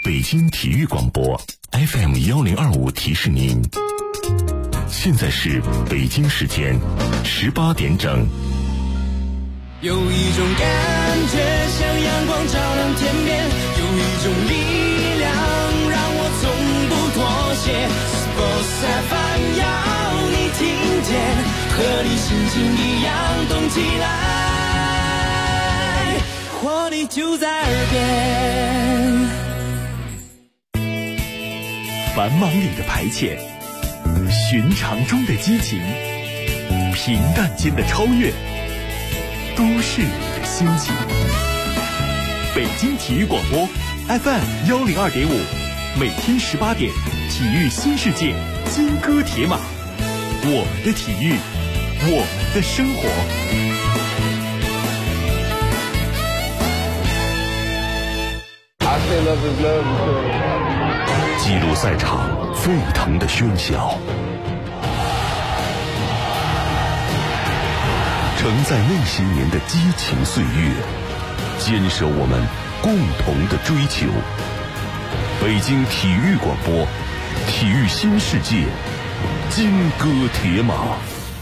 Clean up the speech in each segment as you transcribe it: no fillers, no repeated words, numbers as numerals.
北京体育广播 FM1025提示您，现在是北京时间18点整。 有一种感觉像阳光照亮天边，有一种力量让我从不妥协。Sports FM 要你听见，和你心情一样动起来，活力就在耳边。 繁忙里的排遣，寻常中的激情，平淡间的超越，都市里的心情。北京体育广播 FM102.5，每天18点，体育新世界，金戈铁马，我们的体育，我们的生活。 记录赛场沸腾的喧嚣，承载那些年的激情岁月，坚守我们共同的追求。北京体育广播，体育新世界，金戈铁马。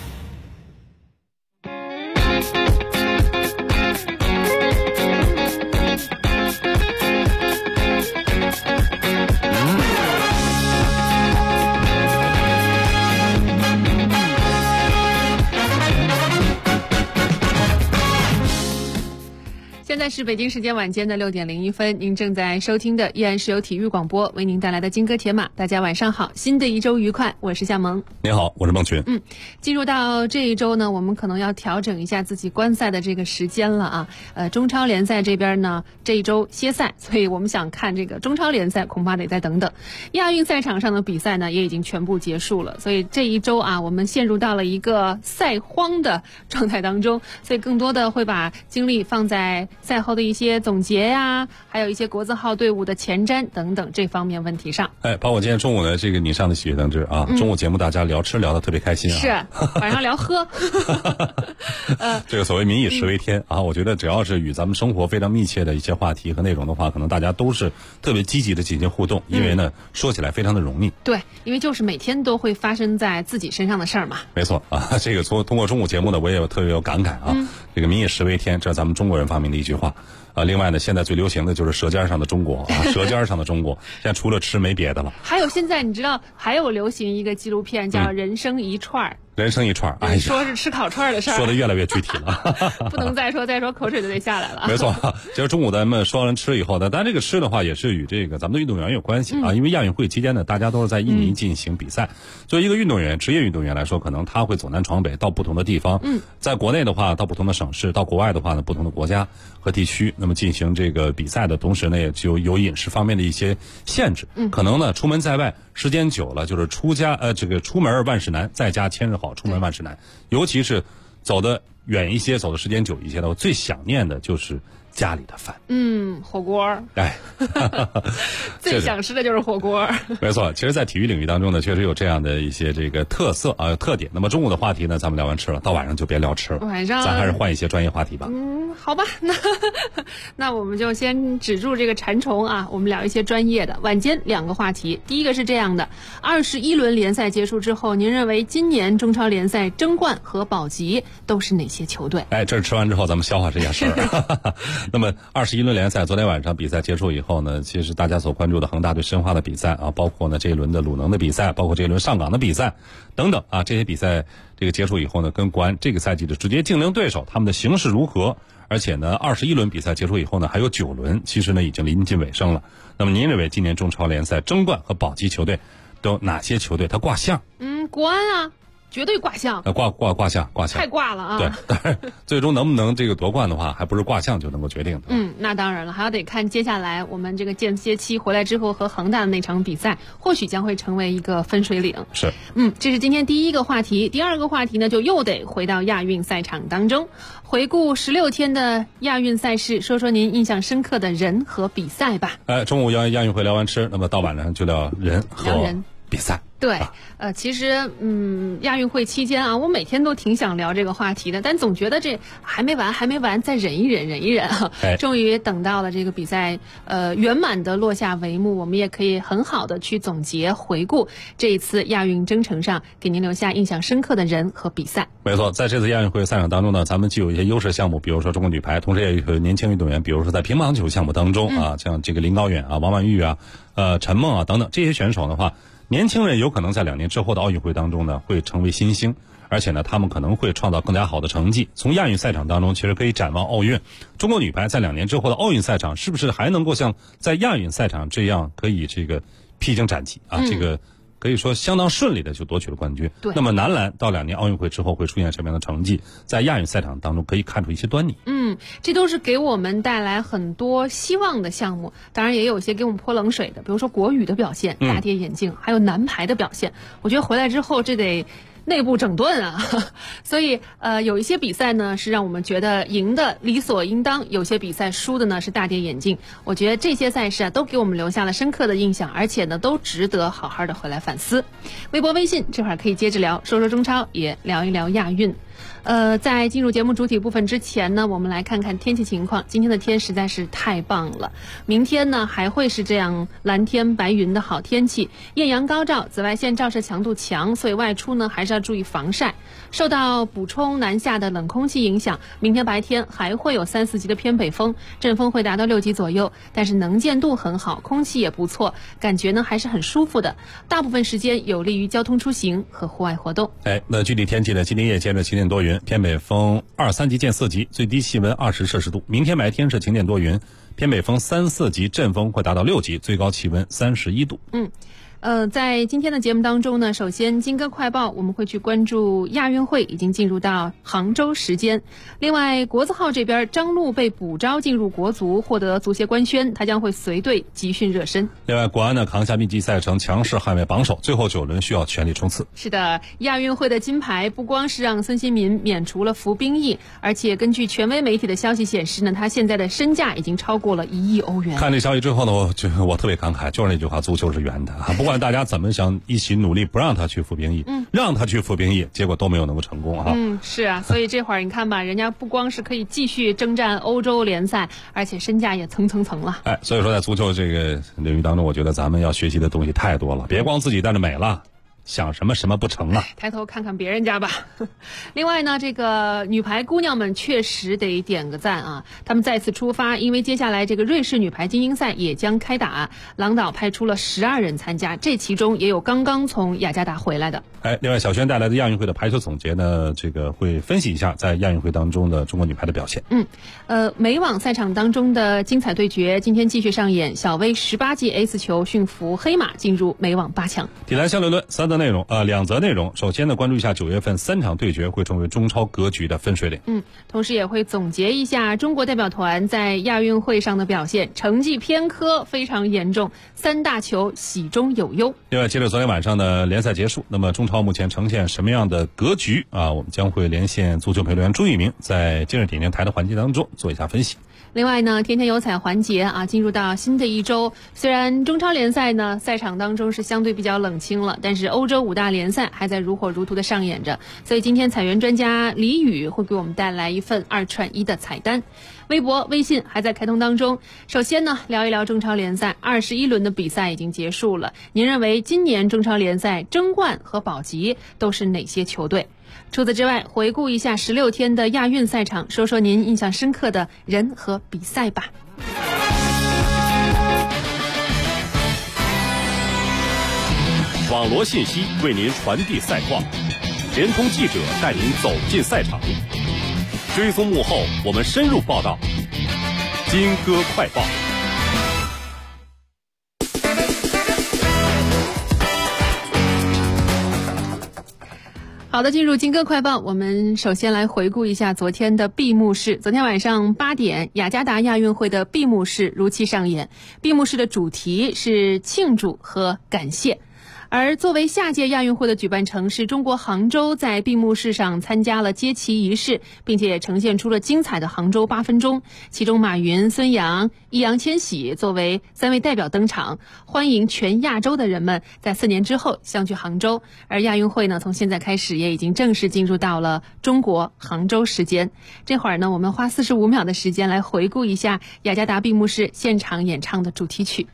现在是北京时间晚间的6点01分，您正在收听的依然是由体育广播为您带来的金戈铁马。大家晚上好，新的一周愉快，我是夏萌。 你好，我是孟群。 进入到这一周呢，我们可能要调整一下自己观赛的这个时间了啊。中超联赛这边呢，这一周歇赛，所以我们想看这个中超联赛，恐怕得再等等。亚运赛场上的比赛呢，也已经全部结束了，所以这一周啊，我们陷入到了一个赛荒的状态当中，所以更多的会把精力放在赛后的一些总结呀，还有一些国字号队伍的前瞻等等这方面问题上。 包括今天中午呢，这个你上的喜悦当之啊，中午节目大家聊吃聊得特别开心啊。 是，晚上聊喝。 这个所谓民以食为天啊，我觉得只要是与咱们生活非常密切的一些话题和内容的话，可能大家都是特别积极的进行互动，因为呢，说起来非常的容易。 对，因为就是每天都会发生在自己身上的事儿嘛。 没错啊，这个通过中午节目呢，我也特别有感慨啊。这个民以食为天，这是咱们中国人发明的一句话。另外呢，现在最流行的就是舌尖上的中国啊，舌尖上的中国，现在除了吃没别的了。还有现在你知道还有流行一个纪录片叫《人生一串》。 人生一串， 哎，说是吃烤串的事儿， 说的越来越具体了， 不能再说口水就得下来了。 没错，其实中午咱们说完吃以后呢，当然这个吃的话也是与这个咱们的运动员有关系啊，因为亚运会期间呢，大家都是在印尼进行比赛。作为一个运动员，职业运动员来说，可能他会走南闯北，到不同的地方。在国内的话，到不同的省市；到国外的话呢，不同的国家和地区。那么进行这个比赛的同时呢，也就有饮食方面的一些限制。可能呢，出门在外时间久了，就是出门万事难，在家千日好，出门万事难。尤其是走得远一些，走的时间久一些的，我最想念的就是家里的饭。 火锅。 哎， 最想吃的就是火锅。 没错，其实，在体育领域当中呢，确实有这样的一些这个特色啊、特点。那么中午的话题呢，咱们聊完吃了，到晚上就别聊吃了， 晚上咱还是换一些专业话题吧。 好吧，那我们就先止住这个馋虫啊，我们聊一些专业的。晚间2个话题，第一个是这样的：21轮联赛结束之后，您认为今年中超联赛争冠和保级都是哪些球队？ 这是吃完之后咱们消化这件事儿。那么21轮联赛昨天晚上比赛结束以后呢，其实大家所关注的恒大对申花的比赛啊，包括呢这一轮的鲁能的比赛，包括这一轮上港的比赛等等啊，这些比赛这个结束以后呢，跟国安这个赛季的直接竞争对手他们的形势如何？而且呢，21轮比赛结束以后呢，还有9轮，其实呢已经临近尾声了。那么您认为今年中超联赛争冠和保级球队都有哪些球队它挂相？ 国安啊。绝对挂相， 挂相， 太挂了啊！ 对，当然最终能不能这个夺冠的话，还不是挂相就能够决定的。 那当然了，还要得看接下来我们这个间歇期回来之后和恒大的那场比赛，或许将会成为一个分水岭。 是， 这是今天第一个话题。第二个话题呢，就又得回到亚运赛场当中，回顾16天的亚运赛事，说说您印象深刻的人和比赛吧。 中午亚运会聊完吃，那么到晚上就聊人和比赛。 对，其实亚运会期间啊，我每天都挺想聊这个话题的，但总觉得这还没完，再忍一忍啊。终于等到了这个比赛圆满的落下帷幕，我们也可以很好的去总结回顾这一次亚运征程上给您留下印象深刻的人和比赛。 没错，在这次亚运会赛场当中呢，咱们既有一些优势项目，比如说中国女排，同时也有年轻运动员，比如说在乒乓球项目当中啊，像这个林高远啊、王婉玉啊、陈梦啊等等这些选手的话，年轻人有可能在2年之后的奥运会当中呢，会成为新星，而且呢，他们可能会创造更加好的成绩。从亚运赛场当中，其实可以展望奥运。中国女排在2年之后的奥运赛场，是不是还能够像在亚运赛场这样，可以这个披荆斩棘啊？这个可以说相当顺利的就夺取了冠军。 对。 那么男篮到2年奥运会之后会出现什么样的成绩？在亚运赛场当中可以看出一些端倪。 这都是给我们带来很多希望的项目，当然也有一些给我们泼冷水的，比如说国羽的表现大跌眼镜，还有男排的表现，我觉得回来之后这得内部整顿啊，所以有一些比赛呢是让我们觉得赢的理所应当，有些比赛输的呢是大跌眼镜。我觉得这些赛事啊都给我们留下了深刻的印象，而且呢都值得好好的回来反思。微博微信这会儿可以接着聊，说说中超，也聊一聊亚运。在进入节目主体部分之前呢，我们来看看天气情况。今天的天实在是太棒了，明天呢还会是这样蓝天白云的好天气，艳阳高照，紫外线照射强度强，所以外出呢还是要注意防晒。受到补充南下的冷空气影响，明天白天还会有3、4级的偏北风，阵风会达到6级左右，但是能见度很好，空气也不错，感觉呢还是很舒服的，大部分时间有利于交通出行和户外活动。 那具体天气呢，今天夜间是晴天多云，偏北风2、3级见4级，最低气温20摄氏度。明天白天是晴天多云，偏北风3、4级，阵风会达到6级，最高气温31度。 在今天的节目当中呢，首先金歌快报我们会去关注亚运会已经进入到杭州时间。另外国字号这边，张璐被补招进入国足，获得足协官宣，他将会随队集训热身。 另外国安呢扛下密集赛程，强势捍卫榜首，最后9轮需要全力冲刺。 是的，亚运会的金牌不光是让孙兴民免除了服兵役，而且根据权威媒体的消息显示呢，他现在的身价已经超过了1亿欧元。 看这消息之后呢，我特别感慨，就是那句话，足球是圆的啊！不管大家怎么想一起努力不让他去服兵役，让他去服兵役，结果都没有能够成功啊。 是啊，所以这会儿你看吧，人家不光是可以继续征战欧洲联赛，而且身价也蹭了。 所以说在足球这个领域当中，我觉得咱们要学习的东西太多了，别光自己带着美了。想什么不成啊？ 抬头看看别人家吧。另外呢，这个女排姑娘们确实得点个赞啊！她们再次出发，因为接下来这个瑞士女排精英赛也将开打，郎导派出了12人参加，这其中也有刚刚从雅加达回来的。 另外小轩带来的亚运会的排球总结呢，这个会分析一下在亚运会当中的中国女排的表现。 美网赛场当中的精彩对决今天继续上演，小威18记 A 球驯服黑马，进入美网8强。 体坛相对论2则内容。首先呢，关注一下9月份3场对决会成为中超格局的分水岭。 同时也会总结一下中国代表团在亚运会上的表现，成绩偏科非常严重，3大球喜中有忧。 另外，接着昨天晚上的联赛结束，那么中超目前呈现什么样的格局啊？我们将会连线足球评论员朱一鸣，在今日点评台的环节当中做一下分析。 另外呢，天天有彩环节啊，进入到新的一周。虽然中超联赛呢赛场当中是相对比较冷清了，但是欧洲5大联赛还在如火如荼的上演着。所以今天彩员专家李宇会给我们带来一份2串1的彩单。微博、微信还在开通当中。首先呢，聊一聊中超联赛21轮的比赛已经结束了。您认为今年中超联赛争冠和保级都是哪些球队？除此之外，回顾一下16天的亚运赛场，说说您印象深刻的人和比赛吧。 网罗信息为您传递赛况，联通记者带您走进赛场，追踪幕后，我们深入报道。金歌快报。 好的，进入金歌快报，我们首先来回顾一下昨天的闭幕式。昨天晚上8点，雅加达亚运会的闭幕式如期上演。闭幕式的主题是庆祝和感谢。 而作为下届亚运会的举办城市，中国杭州在闭幕式上参加了接旗仪式，并且也呈现出了精彩的杭州8分钟。其中马云、孙杨、易烊千玺作为3位代表登场，欢迎全亚洲的人们在4年之后相聚杭州。而亚运会呢，从现在开始也已经正式进入到了中国杭州时间。这会儿呢，我们花45秒的时间来回顾一下雅加达闭幕式现场演唱的主题曲。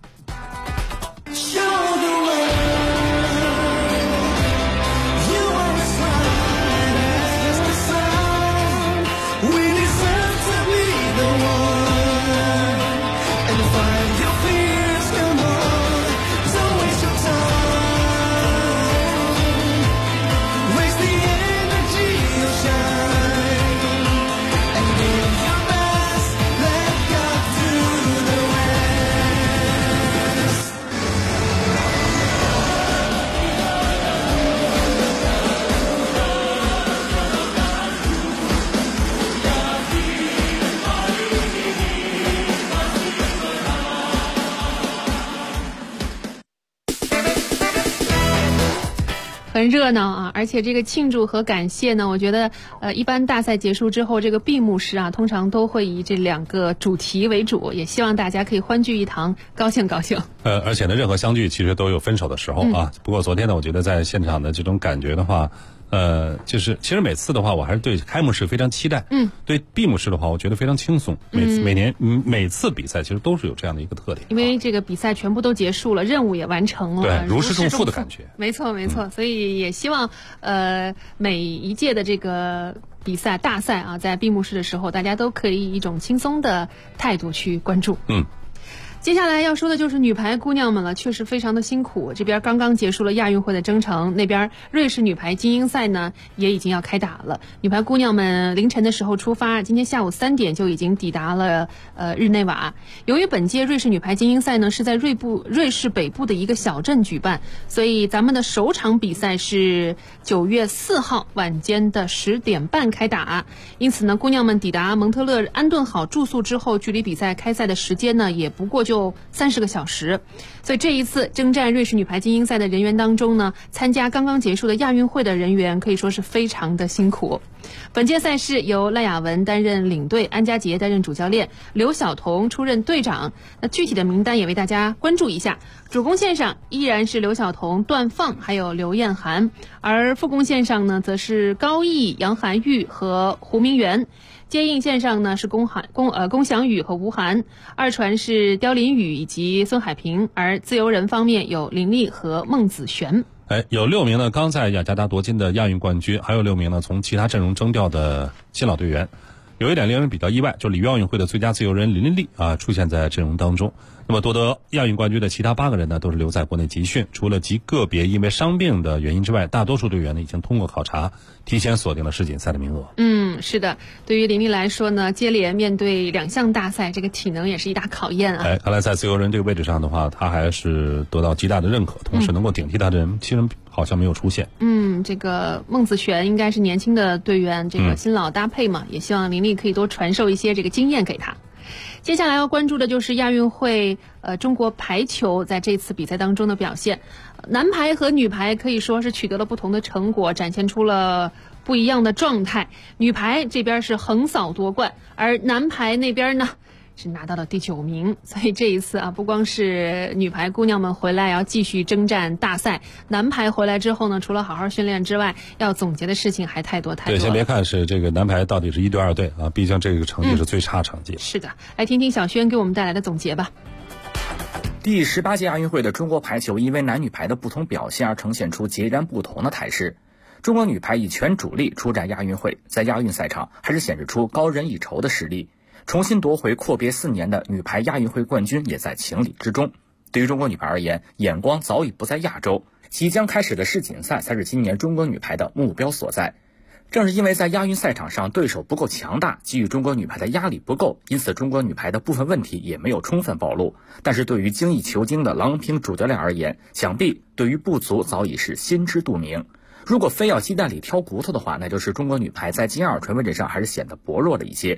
很热闹啊，而且这个庆祝和感谢呢，我觉得一般大赛结束之后，这个闭幕式啊，通常都会以这2个主题为主，也希望大家可以欢聚一堂，高兴高兴。 而且呢，任何相聚其实都有分手的时候啊。不过昨天呢，我觉得在现场的这种感觉的话，就是其实每次的话，我还是对开幕式非常期待。对闭幕式的话，我觉得非常轻松。每次比赛其实都是有这样的一个特点， 因为这个比赛全部都结束了，任务也完成了， 对，如释重负的感觉。 没错没错，所以也希望每一届的这个比赛大赛啊，在闭幕式的时候，大家都可以以一种轻松的态度去关注。接下来要说的就是女排姑娘们了，确实非常的辛苦。这边刚刚结束了亚运会的征程，那边瑞士女排精英赛呢也已经要开打了。女排姑娘们凌晨的时候出发，今天下午3点就已经抵达了日内瓦。由于本届瑞士女排精英赛呢是在瑞士北部的一个小镇举办，所以咱们的首场比赛是9月4号晚间的10点半开打。因此呢，姑娘们抵达蒙特勒安顿好住宿之后，距离比赛开赛的时间呢也不过就30个小时。所以这一次征战瑞士女排精英赛的人员当中呢，参加刚刚结束的亚运会的人员可以说是非常的辛苦。本届赛事由赖雅雯担任领队，安家杰担任主教练，刘晓彤出任队长。那具体的名单也为大家关注一下。主攻线上依然是刘晓彤、段放还有刘晏涵，而副攻线上呢则是高毅、杨涵玉和胡明元。接应线上呢是龚翔宇和吴涵，二传是刁琳宇以及孙海平，而自由人方面有林丽和孟子璇。 有6名呢刚在雅加达夺金的亚运冠军，还有6名呢从其他阵容征调的新老队员。有一点令人比较意外，就里约奥运会的最佳自由人林琳丽出现在阵容当中。那么夺得亚运冠军的其他8个人呢，都是留在国内集训，除了极个别因为伤病的原因之外，大多数队员呢已经通过考察，提前锁定了世锦赛的名额。 是的，对于林丽来说呢，接连面对2项大赛，这个体能也是一大考验啊。 看来在自由人这个位置上的话，他还是得到极大的认可，同时能够顶替他的人其实好像没有出现。 这个孟子璇应该是年轻的队员，这个新老搭配嘛，也希望林丽可以多传授一些这个经验给他。接下来要关注的就是亚运会中国排球在这次比赛当中的表现。男排和女排可以说是取得了不同的成果，展现出了不一样的状态。女排这边是横扫夺冠，而男排那边呢是拿到了第9名。所以这一次不光是女排姑娘们回来要继续征战大赛，男排回来之后呢，除了好好训练之外，要总结的事情还太多太多了。 对，先别看是这个男排到底是1队2队毕竟这个成绩是最差成绩。 是的，来听听小轩给我们带来的总结吧。 第18届亚运会的中国排球因为男女排的不同表现而呈现出截然不同的态势。中国女排以全主力出战亚运会，在亚运赛场还是显示出高人一筹的实力，重新夺回阔别4年的女排亚运会冠军也在情理之中。对于中国女排而言，眼光早已不在亚洲，即将开始的世锦赛才是今年中国女排的目标所在。正是因为在亚运赛场上对手不够强大，给予中国女排的压力不够，因此中国女排的部分问题也没有充分暴露。但是对于精益求精的郎平主教练而言，想必对于不足早已是心知肚明。如果非要鸡蛋里挑骨头的话，那就是中国女排在金2传位置上还是显得薄弱了一些。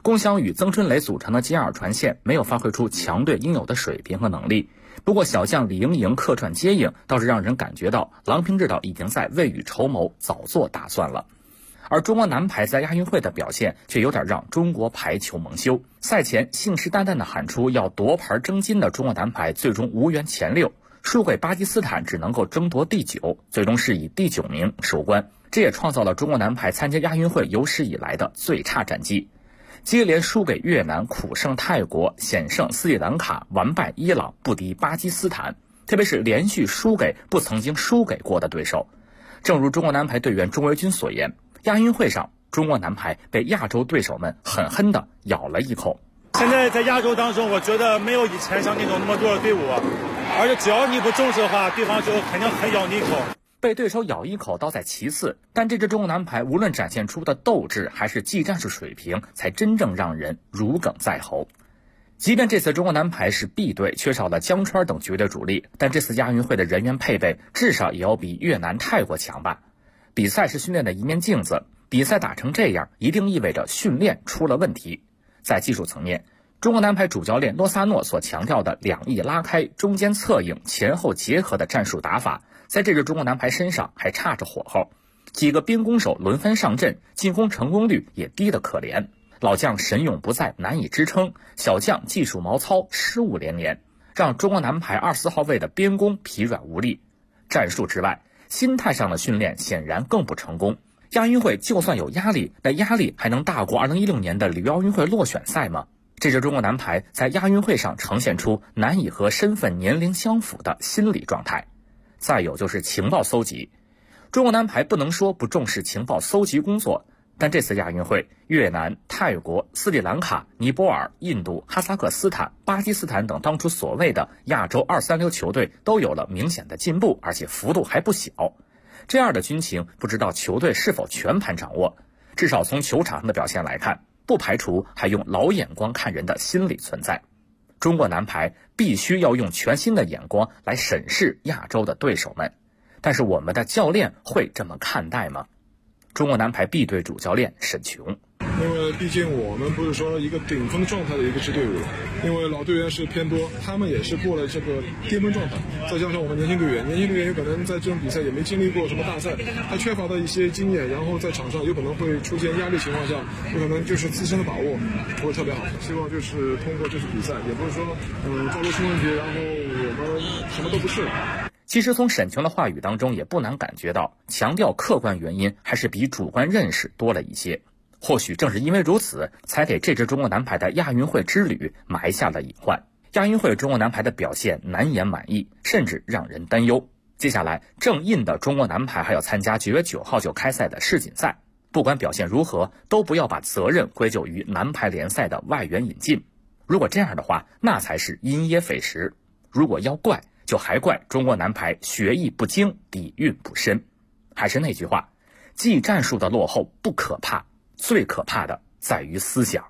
龚翔与曾春蕾组成的接二传线没有发挥出强队应有的水平和能力。不过小将李盈莹客串接应，倒是让人感觉到郎平指导已经在未雨绸缪，早做打算了。而中国男排在亚运会的表现却有点让中国排球蒙羞。赛前信誓旦旦地喊出要夺牌争金的中国男排，最终无缘前6，输给巴基斯坦只能够争夺第9，最终是以第9名收官。这也创造了中国男排参加亚运会有史以来的最差战绩。接连输给越南，苦胜泰国，险胜斯里兰卡，完败伊朗，不敌巴基斯坦，特别是连续输给不曾经输给过的对手。正如中国男排队员钟维军所言，亚运会上中国男排被亚洲对手们狠狠地咬了一口。 现在在亚洲当中，我觉得没有以前像那种那么多的队伍，而且只要你不重视的话，对方就肯定很咬你一口。 被对手咬一口倒在其次，但这支中国男排无论展现出的斗志还是技战术水平，才真正让人如鲠在喉。即便这次中国男排是 B 队，缺少了江川等绝对主力，但这次亚运会的人员配备至少也要比越南、泰国强吧。比赛是训练的一面镜子，比赛打成这样，一定意味着训练出了问题。在技术层面，中国男排主教练洛萨诺所强调的两翼拉开、中间策应、前后结合的战术打法，在这支中国男排身上还差着火候。几个边攻手轮番上阵，进攻成功率也低得可怜。老将神勇不在，难以支撑；小将技术毛糙，失误连连，让中国男排24号位的边攻疲软无力。战术之外，心态上的训练显然更不成功。亚运会就算有压力，那压力还能大过2016年的里约奥运会落选赛吗？这支中国男排在亚运会上呈现出难以和身份年龄相符的心理状态。再有就是情报搜集，中国男排不能说不重视情报搜集工作，但这次亚运会，越南、泰国、斯里兰卡、尼泊尔、印度、哈萨克斯坦、巴基斯坦等当初所谓的亚洲2、3流球队都有了明显的进步，而且幅度还不小。这样的军情，不知道球队是否全盘掌握。至少从球场上的表现来看，不排除还用老眼光看人的心理存在。中国男排必须要用全新的眼光来审视亚洲的对手们，但是我们的教练会这么看待吗？中国男排 B 队主教练沈琼， 因为毕竟我们不是说一个顶峰状态的一个支队伍，因为老队员是偏多，他们也是过了这个巅峰状态，再加上我们年轻队员有可能在这种比赛也没经历过什么大赛，他缺乏的一些经验，然后在场上有可能会出现压力情况下，有可能就是自身的把握不会特别好。希望就是通过这次比赛，也不是说暴露出问题，然后我们什么都不是。 其实从沈琼的话语当中也不难感觉到，强调客观原因还是比主观认识多了一些。或许正是因为如此，才给这支中国男排的亚运会之旅埋下了隐患。亚运会中国男排的表现难言满意，甚至让人担忧。接下来正印的中国男排还要参加9月9号就开赛的世锦赛，不管表现如何，都不要把责任归咎于男排联赛的外援引进。如果这样的话，那才是因噎废食。如果要怪，就还怪中国男排学艺不精，底蕴不深。还是那句话，技战术的落后不可怕，最可怕的在于思想。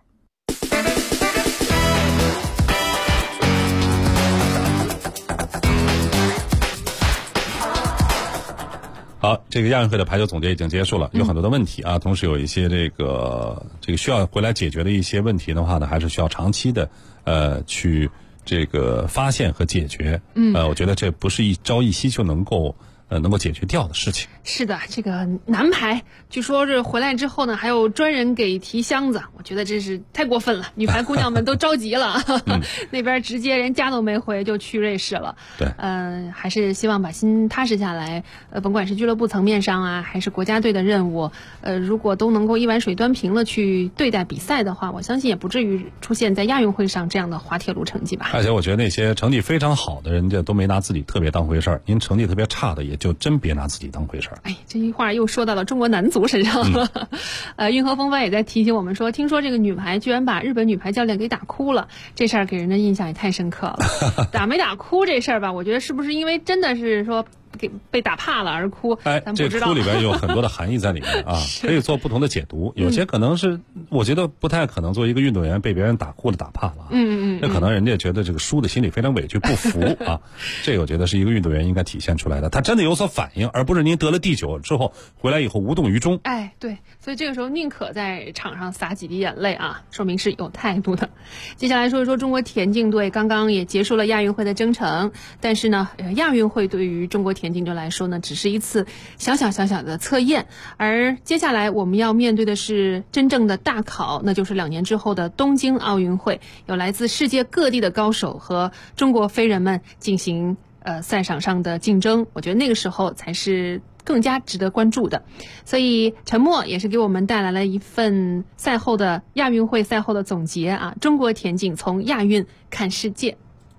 好，这个亚运会的排球总结已经结束了，有很多的问题啊，同时有一些这个需要回来解决的一些问题的话呢，还是需要长期的去这个发现和解决。我觉得这不是一朝一夕就能够解决掉的事情。 是的，这个男排据说是回来之后呢，还有专人给提箱子，我觉得这是太过分了，女排姑娘们都着急了。那边直接人家都没回就去瑞士了。 对， 还是希望把心踏实下来。甭管是俱乐部层面上啊，还是国家队的任务，如果都能够一碗水端平了去对待比赛的话，我相信也不至于出现在亚运会上这样的滑铁卢成绩吧。 而且我觉得那些成绩非常好的人家都没拿自己特别当回事儿，您成绩特别差的也就真别拿自己当回事儿。 哎，这句话又说到了中国男足身上了。运河风帆也在提醒我们说，听说这个女排居然把日本女排教练给打哭了，这事儿给人的印象也太深刻了。打没打哭这事儿吧，我觉得是不是因为真的是说被打怕了而哭，咱这不知道。 哭里边有很多的含义在里面啊，可以做不同的解读。有些可能是我觉得不太可能，作为一个运动员被别人打哭了打怕了，那可能人家觉得这个输的心里非常委屈不服啊，这个我觉得是一个运动员应该体现出来的，他真的有所反应，而不是您得了第9之后回来以后无动于衷。 对，所以这个时候宁可在场上洒几滴眼泪啊，说明是有态度的。接下来说一说中国田径队，刚刚也结束了亚运会的征程，但是呢，亚运会对于中国田径队来说呢，只是一次小小的测验，而接下来我们要面对的是真正的大考，那就是2年之后的东京奥运会，有来自世界各地的高手和中国飞人们进行赛场上的竞争，我觉得那个时候才是更加值得关注的。所以陈默也是给我们带来了一份赛后的亚运会赛后的总结啊，中国田径从亚运看世界。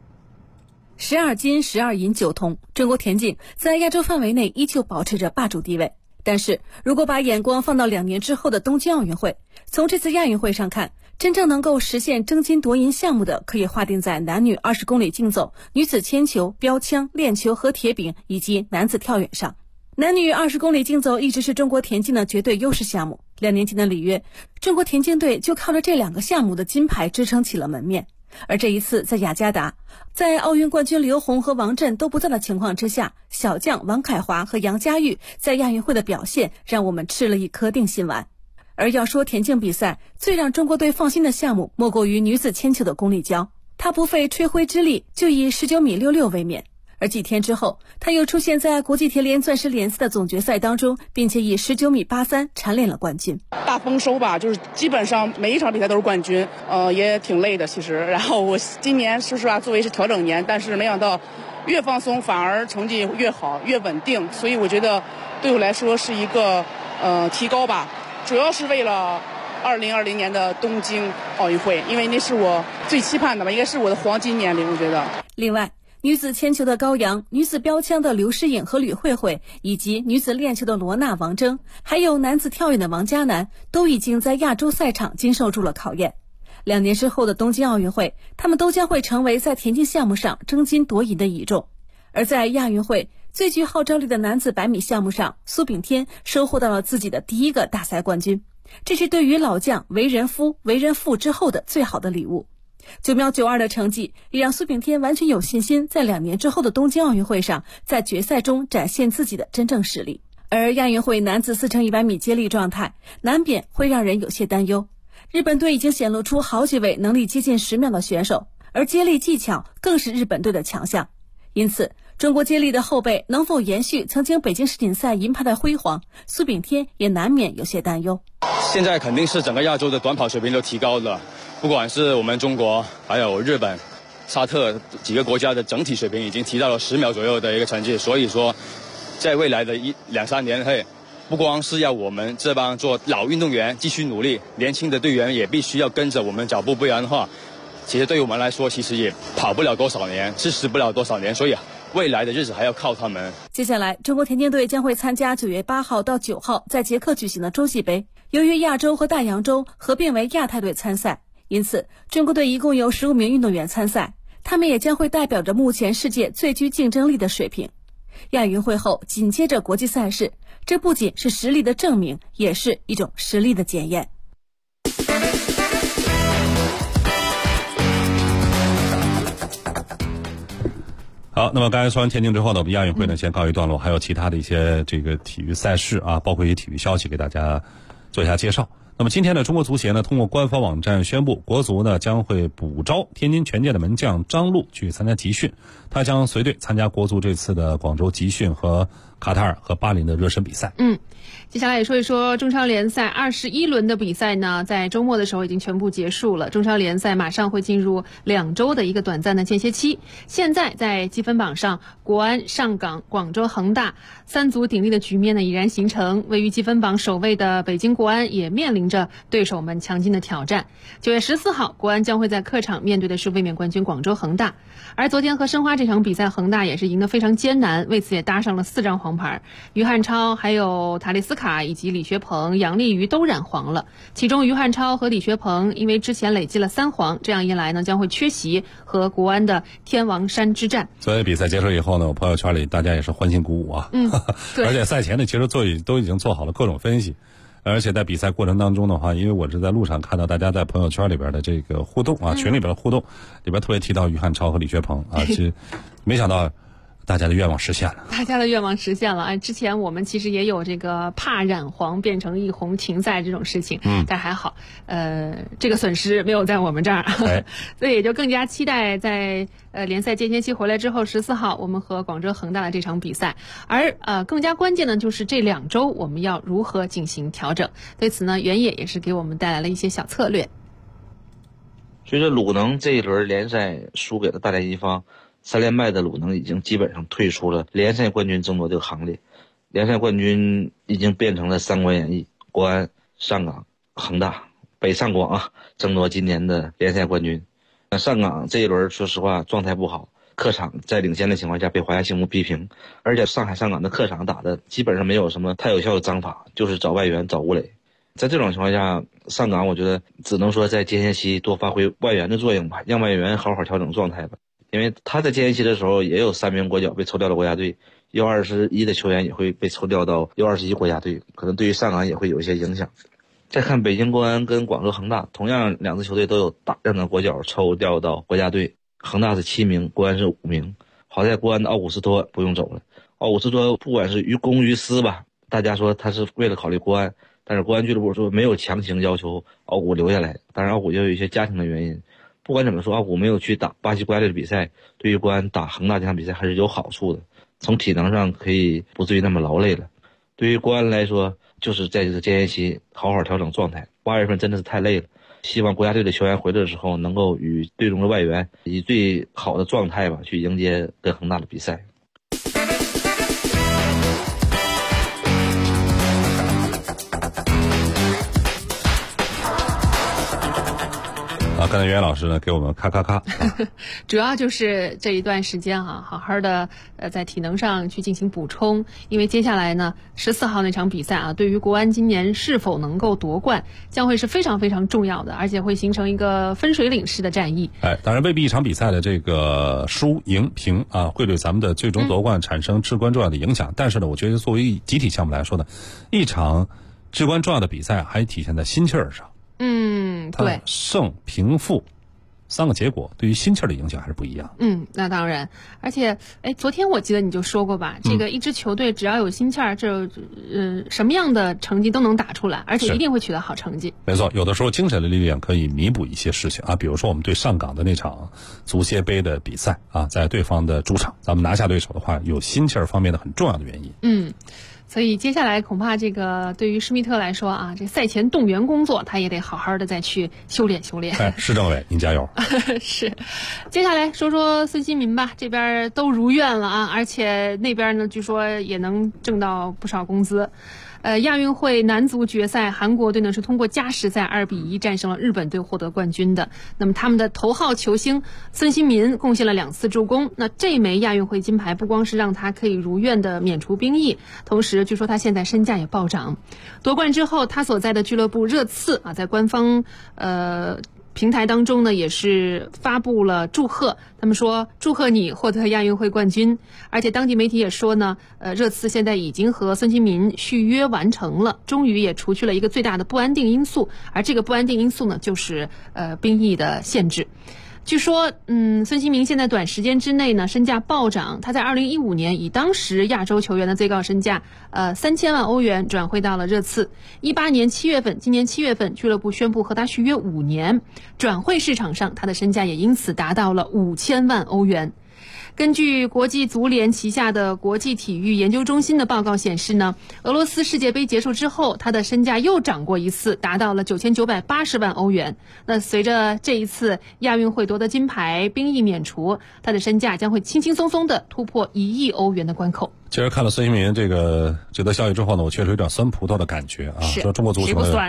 12金12银9铜，中国田径在亚洲范围内依旧保持着霸主地位。但是如果把眼光放到2年之后的东京奥运会，从这次亚运会上看，真正能够实现争金夺银项目的，可以划定在男女20公里竞走、女子铅球、标枪、链球和铁饼以及男子跳远上。男女20公里竞走一直是中国田径的绝对优势项目。2年前的里约，中国田径队就靠着这2个项目的金牌支撑起了门面。而这一次在雅加达，在奥运冠军刘虹和王震都不在的情况之下，小将王凯华和杨佳玉在亚运会的表现让我们吃了一颗定心丸。而要说田径比赛最让中国队放心的项目，莫过于女子铅球的巩立姣，她不费吹灰之力就以19米66卫冕。而几天之后，她又出现在国际铁联钻石联赛的总决赛当中，并且以19米83蝉联了冠军。 大丰收吧，就是基本上每一场比赛都是冠军，也挺累的其实。然后我今年说实话，作为是调整年，但是没想到越放松反而成绩越好，越稳定，所以我觉得对我来说是一个提高吧，主要是为了2020年的东京奥运会，因为那是我最期盼的吧，应该是我的黄金年龄，我觉得。 另外，女子铅球的高阳，女子标枪的刘诗颖和吕慧慧，以及女子链球的罗娜、王铮，还有男子跳远的王嘉男，都已经在亚洲赛场经受住了考验。2年之后的东京奥运会，他们都将会成为在田径项目上争金夺银的倚重。而在亚运会最具号召力的男子100米项目上，苏炳添收获到了自己的第1个大赛冠军，这是对于老将为人夫、为人父之后的最好的礼物。9秒92的成绩也让苏炳添完全有信心在2年之后的东京奥运会上在决赛中展现自己的真正实力。而亚运会男子4×100米接力状态难免会让人有些担忧，日本队已经显露出好几位能力接近10秒的选手，而接力技巧更是日本队的强项。因此中国接力的后辈能否延续曾经北京世锦赛银牌的辉煌，苏炳添也难免有些担忧。 现在肯定是整个亚洲的短跑水平都提高了，不管是我们中国还有日本、沙特几个国家的整体水平已经提到了10秒左右的一个成绩，所以说在未来的2-3年内，不光是要我们这帮做老运动员继续努力，年轻的队员也必须要跟着我们脚步，不然的话其实对于我们来说其实也跑不了多少年，支持不了多少年，所以未来的日子还要靠他们。 接下来中国田径队将会参加9月8号到9号在捷克举行的洲际杯，由于亚洲和大洋洲合并为亚太队参赛，因此中国队一共有15名运动员参赛，他们也将会代表着目前世界最具竞争力的水平。亚运会后紧接着国际赛事，这不仅是实力的证明，也是一种实力的检验。 好，那么刚才说完田径之后呢，我们亚运会呢先告一段落，还有其他的一些这个体育赛事啊，包括一些体育消息给大家做一下介绍。那么今天呢，中国足协呢通过官方网站宣布，国足呢将会补招天津权健的门将张路去参加集训，他将随队参加国足这次的广州集训和卡塔尔和巴林的热身比赛。 接下来也说一说中超联赛21轮的比赛呢，在周末的时候已经全部结束了。中超联赛马上会进入2周的一个短暂的间歇期。现在在积分榜上，国安、上港、广州恒大3足鼎立的局面呢已然形成。位于积分榜首位的北京国安也面临着对手们强劲的挑战。9月14号，国安将会在客场面对的是卫冕冠军广州恒大。而昨天和申花这场比赛，恒大也是赢得非常艰难，为此也搭上了4张黄黄牌，于汉超、还有塔利斯卡以及李学鹏、杨丽瑜都染黄了。其中于汉超和李学鹏因为之前累积了3黄，这样一来呢，将会缺席和国安的天王山之战。 所以比赛结束以后呢，我朋友圈里大家也是欢欣鼓舞啊。 对。 而且赛前呢，其实都已经做好了各种分析。而且在比赛过程当中的话，因为我是在路上看到大家在朋友圈里边的这个互动啊，群里边的互动里边特别提到于汉超和李学鹏啊，其实没想到大家的愿望实现了。 大家的愿望实现了啊！之前我们其实也有这个怕染黄变成一红停赛这种事情，但还好，这个损失没有在我们这儿，所以也就更加期待在联赛间歇期回来之后14号我们和广州恒大的这场比赛。而更加关键的就是这2周我们要如何进行调整。对此呢，原野也是给我们带来了一些小策略。 随着鲁能这一轮联赛输给了大连一方，3连败的鲁能已经基本上退出了联赛冠军争夺这个行列，联赛冠军已经变成了三关演绎，国安、上港、恒大、北上广啊，争夺今年的联赛冠军。上港这一轮说实话状态不好，客场在领先的情况下被华夏幸福逼平，而且上海上港的客场打的基本上没有什么太有效的章法，就是找外援找吴磊。在这种情况下，上港我觉得只能说在间歇期多发挥外援的作用吧，让外援好好调整状态吧。因为他在间歇期的时候也有3名国脚被抽调到国家队，U21的球员也会被抽调到U21国家队，可能对于上港也会有一些影响。再看北京国安跟广州恒大，同样2支球队都有大量的国脚抽调到国家队，恒大是7名，国安是5名。好在国安的奥古斯托不用走了，奥古斯托不管是于公于私吧，大家说他是为了考虑国安，但是国安俱乐部说没有强行要求奥古留下来，当然奥古也有一些家庭的原因。不管怎么说，奥古没有去打巴西国家队的比赛，对于国安打恒大这场比赛还是有好处的，从体能上可以不至于那么劳累了。对于国安来说，就是在这个间歇期好好调整状态，8月份真的是太累了，希望国家队的球员回来的时候能够与队中的外援以最好的状态吧去迎接跟恒大的比赛。 刚才袁老师呢给我们咔咔咔主要就是这一段时间啊，好好的在体能上去进行补充，因为接下来呢14号那场比赛啊，对于国安今年是否能够夺冠将会是非常非常重要的，而且会形成一个分水岭式的战役。 当然未必一场比赛的这个输赢平啊会对咱们的最终夺冠产生至关重要的影响，但是呢我觉得作为集体项目来说呢，一场至关重要的比赛还体现在心气儿上。 对， 胜平负3个结果对于心气儿的影响还是不一样。 那当然，而且昨天我记得你就说过吧，这个一支球队只要有心气儿，什么样的成绩都能打出来，而且一定会取得好成绩。 没错，有的时候精神的力量可以弥补一些事情啊，比如说我们对上港的那场足协杯的比赛啊，在对方的主场咱们拿下对手的话，有心气儿方面的很重要的原因。 所以接下来恐怕这个对于施密特来说啊，这赛前动员工作他也得好好的再去修炼修炼。 市政委您加油。 是，接下来说说孙兴民吧，这边都如愿了啊，而且那边呢据说也能挣到不少工资。亚运会男足决赛，韩国队呢是通过加时赛2-1战胜了日本队获得冠军的。那么他们的头号球星孙兴民贡献了2次助攻。那这枚亚运会金牌不光是让他可以如愿的免除兵役，同时据说他现在身价也暴涨。夺冠之后，他所在的俱乐部热刺啊，在官方平台当中呢也是发布了祝贺，他们说祝贺你获得亚运会冠军，而且当地媒体也说呢，热刺现在已经和孙兴民续约完成了，终于也除去了一个最大的不安定因素，而这个不安定因素呢就是兵役的限制。据说孙兴民现在短时间之内呢身价暴涨，他在2015年以当时亚洲球员的最高身价3000万欧元转会到了热刺。18年7月份，今年7月份俱乐部宣布和他续约5年，转会市场上他的身价也因此达到了5000万欧元。根据国际足联旗下的国际体育研究中心的报告显示呢，俄罗斯世界杯结束之后，他的身价又涨过一次，达到了9980万欧元。那随着这一次亚运会夺得金牌，兵役免除，他的身价将会轻轻松松的突破1亿欧元的关口。 其实看了孙兴民这个这则消息之后呢，我确实有点酸葡萄的感觉啊。 是， 说中国足球谁不酸啊？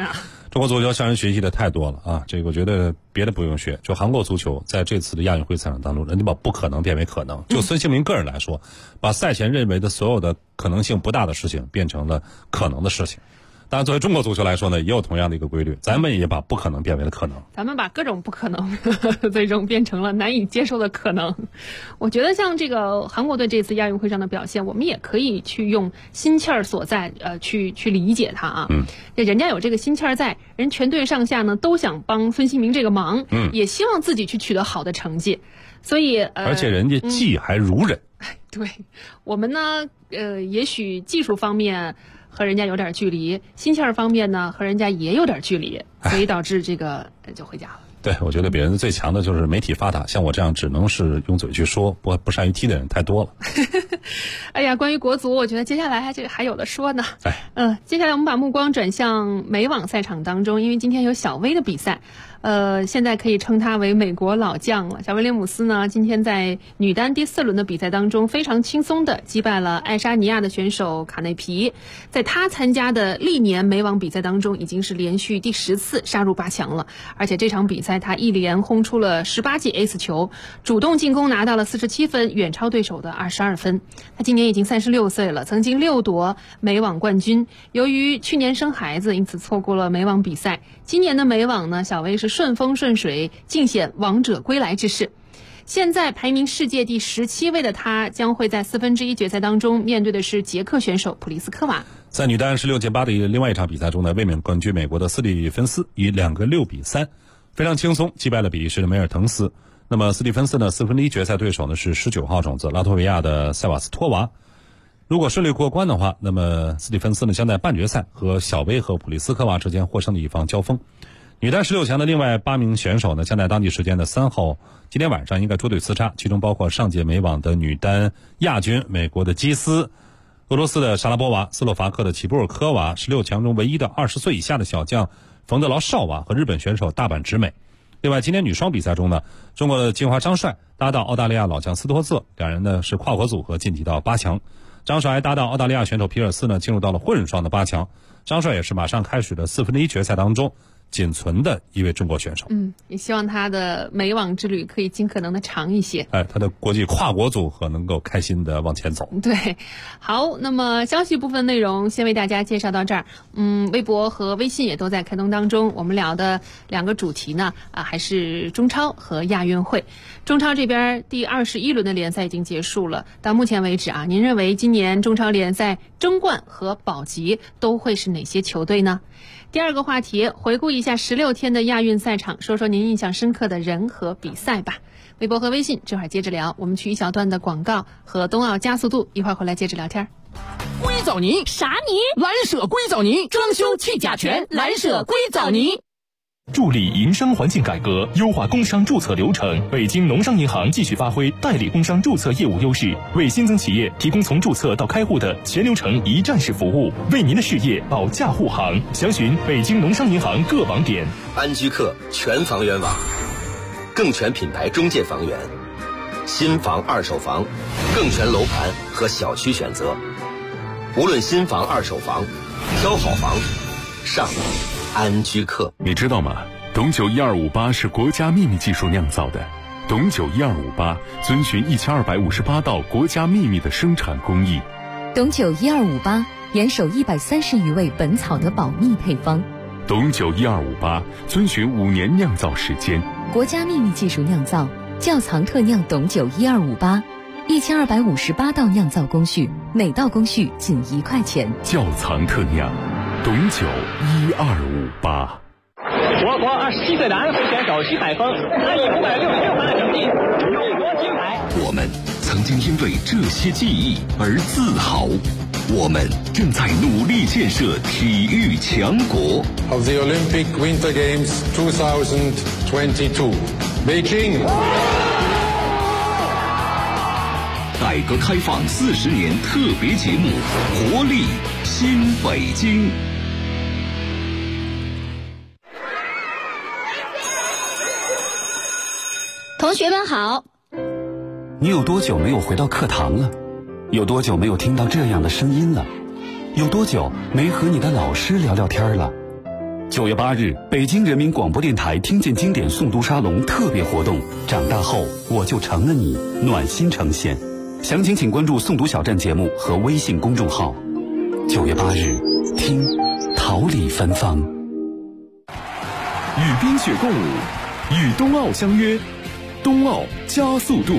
中国足球向人学习的太多了啊！这个我觉得别的不用学，就韩国足球在这次的亚运会赛场当中，人家把不可能变为可能。就孙兴民个人来说，把赛前认为的所有的可能性不大的事情变成了可能的事情。当然，作为中国足球来说呢，也有同样的一个规律，咱们也把不可能变为了可能。 咱们把各种不可能最终变成了难以接受的可能。我觉得像这个韩国队这次亚运会上的表现，我们也可以去用心气儿所在，去理解它啊。人家有这个心气儿在，人全队上下呢都想帮孙兴民这个忙，也希望自己去取得好的成绩，所以而且人家技还如人。 对，我们呢，也许技术方面和人家有点距离，心气儿方面呢和人家也有点距离，所以导致这个就回家了。对， 我觉得比人最强的就是媒体发达，像我这样只能是用嘴去说，不善于踢的人太多了。 哎呀，关于国足，我觉得接下来还有的说呢。接下来我们把目光转向美网赛场当中，因为今天有小威的比赛。现在可以称他为美国老将了。小威廉姆斯呢，今天在女单第4轮的比赛当中，非常轻松的击败了爱沙尼亚的选手卡内皮。在他参加的历年美网比赛当中，已经是连续第10次杀入8强了。而且这场比赛他一连轰出了18记 ace 球，主动进攻拿到了47分，远超对手的22分。他今年已经36岁了，曾经6夺美网冠军。由于去年生孩子，因此错过了美网比赛。今年的美网呢，小威是顺风顺水，尽显王者归来之势。现在排名世界第17位的他，将会在1/4决赛当中面对的是捷克选手普利斯科娃。 在女单16+8的另外一场比赛中呢，卫冕冠军美国的斯蒂芬斯以2个6比3，非常轻松击败了比利时的梅尔滕斯。那么斯蒂芬斯呢，1/4决赛对手呢是19号种子拉脱维亚的塞瓦斯托娃。如果顺利过关的话，那么斯蒂芬斯呢将在半决赛和小威和普利斯科娃之间获胜的一方交锋。女单16强的另外8名选手呢，将在当地时间的3号今天晚上应该捉对厮杀，其中包括上届美网的女单亚军美国的基斯、俄罗斯的沙拉波娃、斯洛伐克的齐波尔科娃，16强中唯一的20岁以下的小将冯德劳绍娃和日本选手大阪直美。另外，今天女双比赛中呢，中国的金华张帅搭档澳大利亚老将斯托瑟，两人呢是跨国组合晋级到8强。张帅搭档澳大利亚选手皮尔斯呢，进入到了混双的8强。张帅也是马上开始的1/4决赛当中仅存的一位中国选手。 也希望他的美网之旅可以尽可能的长一些。 他的国际跨国组合能够开心的往前走。 对，好，那么消息部分内容先为大家介绍到这儿。微博和微信也都在开通当中。我们聊的2个主题呢，还是中超和亚运会。中超这边第21轮的联赛已经结束了。到目前为止您认为今年中超联赛争冠和保级都会是哪些球队呢？第2个话题，回顾一下16天的亚运赛场，说说您印象深刻的人和比赛吧。微博和微信这会儿接着聊，我们去一小段的广告和冬奥加速度，一会儿回来接着聊天。 硅藻泥啥泥？蓝舍硅藻泥，装修去甲醛，蓝舍硅藻泥。 助力营商环境改革，优化工商注册流程。北京农商银行继续发挥代理工商注册业务优势，为新增企业提供从注册到开户的全流程一站式服务，为您的事业保驾护航。详询北京农商银行各网点。 安居客全房源网，更全品牌中介房源，新房、二手房，更全楼盘和小区选择。无论新房、二手房，挑好房，上安居客。 你知道吗？董酒1258是国家秘密技术酿造的。董酒1258遵循1258道国家秘密的生产工艺。 董酒1258严守130余味本草的保密配方。 董酒1258遵循5年酿造时间。 国家秘密技术酿造，窖藏特酿董酒1258，1258道酿造工序，每道工序仅1块钱。 窖藏特酿。董酒1258。 我国27岁的安徽选手徐海峰，他以566分的成绩勇夺金牌。 我们曾经因为这些记忆而自豪，我们正在努力建设体育强国。 Of the Olympic Winter Games 2022, Beijing。 改革开放40年特别节目，活力新北京。 同学们好。 你有多久没有回到课堂了？有多久没有听到这样的声音了？有多久没和你的老师聊聊天了？ 9月8日，北京人民广播电台听见经典诵读沙龙特别活动，长大后我就成了你，暖心呈现。详情请关注诵读小站节目和微信公众号。9月8日，听桃李芬芳。 与冰雪共舞，与冬奥相约，冬奥加速度。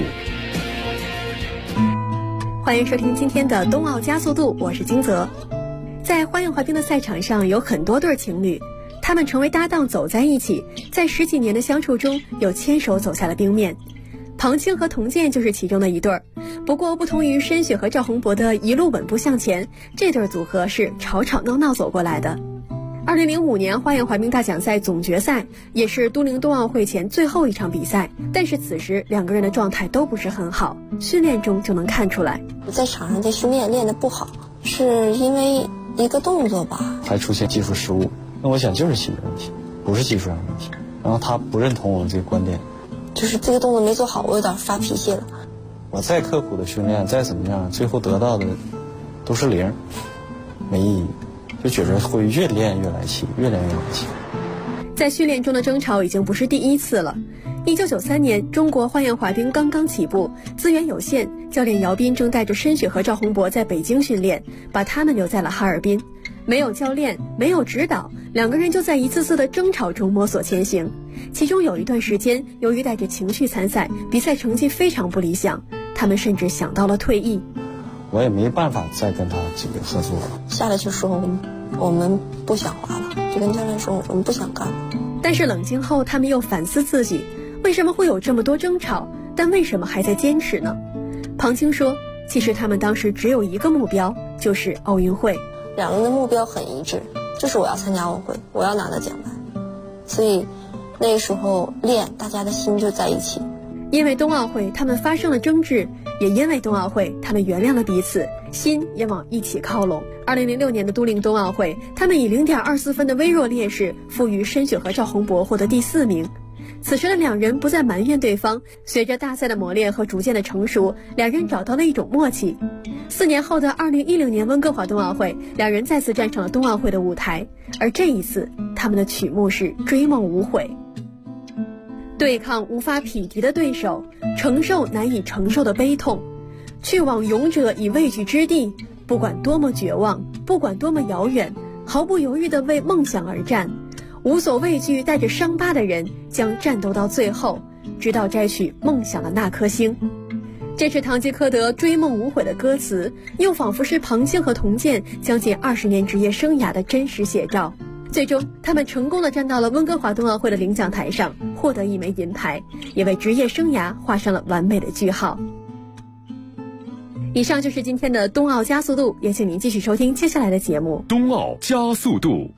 欢迎收听今天的冬奥加速度，我是金泽。在花样滑冰的赛场上，有很多对情侣，他们成为搭档走在一起，在10几年的相处中，又牵手走下了冰面。庞青和童健就是其中的一对儿。不过不同于申雪和赵宏博的一路稳步向前，这对组合是吵吵闹闹走过来的。2005年花样滑冰大奖赛总决赛也是都灵冬奥会前最后一场比赛，但是此时两个人的状态都不是很好，训练中就能看出来。 在场上这训练练得不好，是因为一个动作吧， 还出现技术失误。那我想就是心理问题，不是技术上的问题。然后他不认同我这个观点， 就是这个动作没做好，我有点发脾气了。 我再刻苦的训练，再怎么样，最后得到的都是0，没意义。就觉得会越练越来气，越练越来气。 在训练中的争吵已经不是第一次了。1993年，中国花样滑冰刚刚起步，资源有限，教练姚斌正带着申雪和赵宏博在北京训练，把他们留在了哈尔滨。没有教练，没有指导，两个人就在一次次的争吵中摸索前行。其中有一段时间，由于带着情绪参赛，比赛成绩非常不理想，他们甚至想到了退役。 我也没办法再跟他这个合作了。 下来就说我们不想滑了，就跟教练说我们不想干了。 但是冷静后，他们又反思自己，为什么会有这么多争吵，但为什么还在坚持呢？庞青说，其实他们当时只有一个目标，就是奥运会。 两个人的目标很一致，就是我要参加奥运会，我要拿到奖牌。所以那时候练，大家的心就在一起。 因为冬奥会他们发生了争执，也因为冬奥会他们原谅了彼此，心也往一起靠拢。2006年的都灵冬奥会，他们以0.24分的微弱劣势负于申雪和赵宏博，获得第4名。此时的两人不再埋怨对方，随着大赛的磨练和逐渐的成熟，两人找到了一种默契。4年后的2010年温哥华冬奥会，两人再次站上了冬奥会的舞台，而这一次他们的曲目是《追梦无悔》。对抗无法匹敌的对手，承受难以承受的悲痛，去往勇者以畏惧之地，不管多么绝望，不管多么遥远，毫不犹豫地为梦想而战，无所畏惧，带着伤疤的人将战斗到最后，直到摘取梦想的那颗星。这是堂吉诃德《追梦无悔》的歌词，又仿佛是庞青和童健将近20年职业生涯的真实写照。最终他们成功地站到了温哥华冬奥会的领奖台上，获得1枚银牌，也为职业生涯画上了完美的句号。以上就是今天的冬奥加速度，也请您继续收听接下来的节目。 冬奥加速度。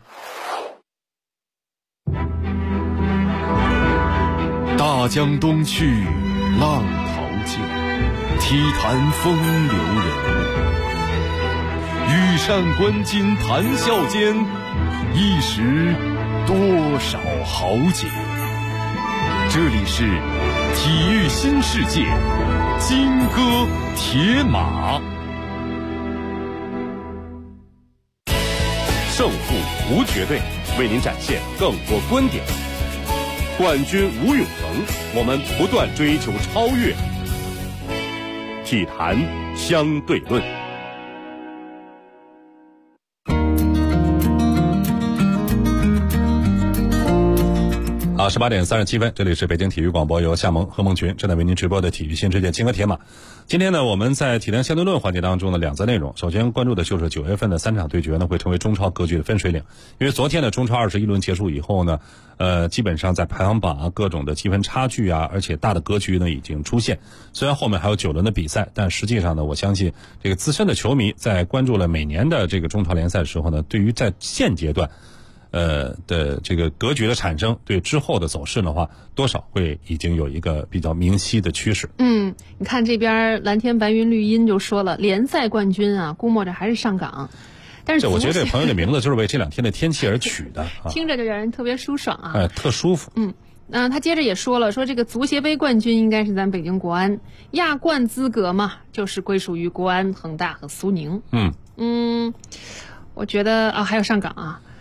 大江东去，浪淘尽，体坛风流人物。羽扇纶巾谈笑间，一时多少豪杰。这里是体育新世界，金戈铁马。胜负无绝对，为您展现更多观点。冠军无永恒，我们不断追求超越。体坛相对论。 18点37分，这里是北京体育广播，由夏萌和梦群正在为您直播的体育新世界金戈铁马。今天呢，我们在体坛相对论环节当中的2则内容，首先关注的就是9月份的3场对决呢，会成为中超格局的分水岭。因为昨天的中超21轮结束以后呢，基本上在排行榜啊、各种的积分差距啊，而且大的格局呢已经出现。虽然后面还有9轮的比赛，但实际上呢，我相信这个资深的球迷在关注了每年的这个中超联赛的时候呢，对于在现阶段的这个格局的产生，对之后的走势的话，多少会已经有一个比较明晰的趋势。 你看这边蓝天白云绿荫就说了，联赛冠军啊，估摸着还是上港。但是我觉得这朋友的名字就是为这2天的天气而取的， 听着就让人特别舒爽啊， 特舒服。 他接着也说了，说这个足协杯冠军应该是咱北京国安，亚冠资格嘛，就是归属于国安、恒大和苏宁。我觉得还有上港啊。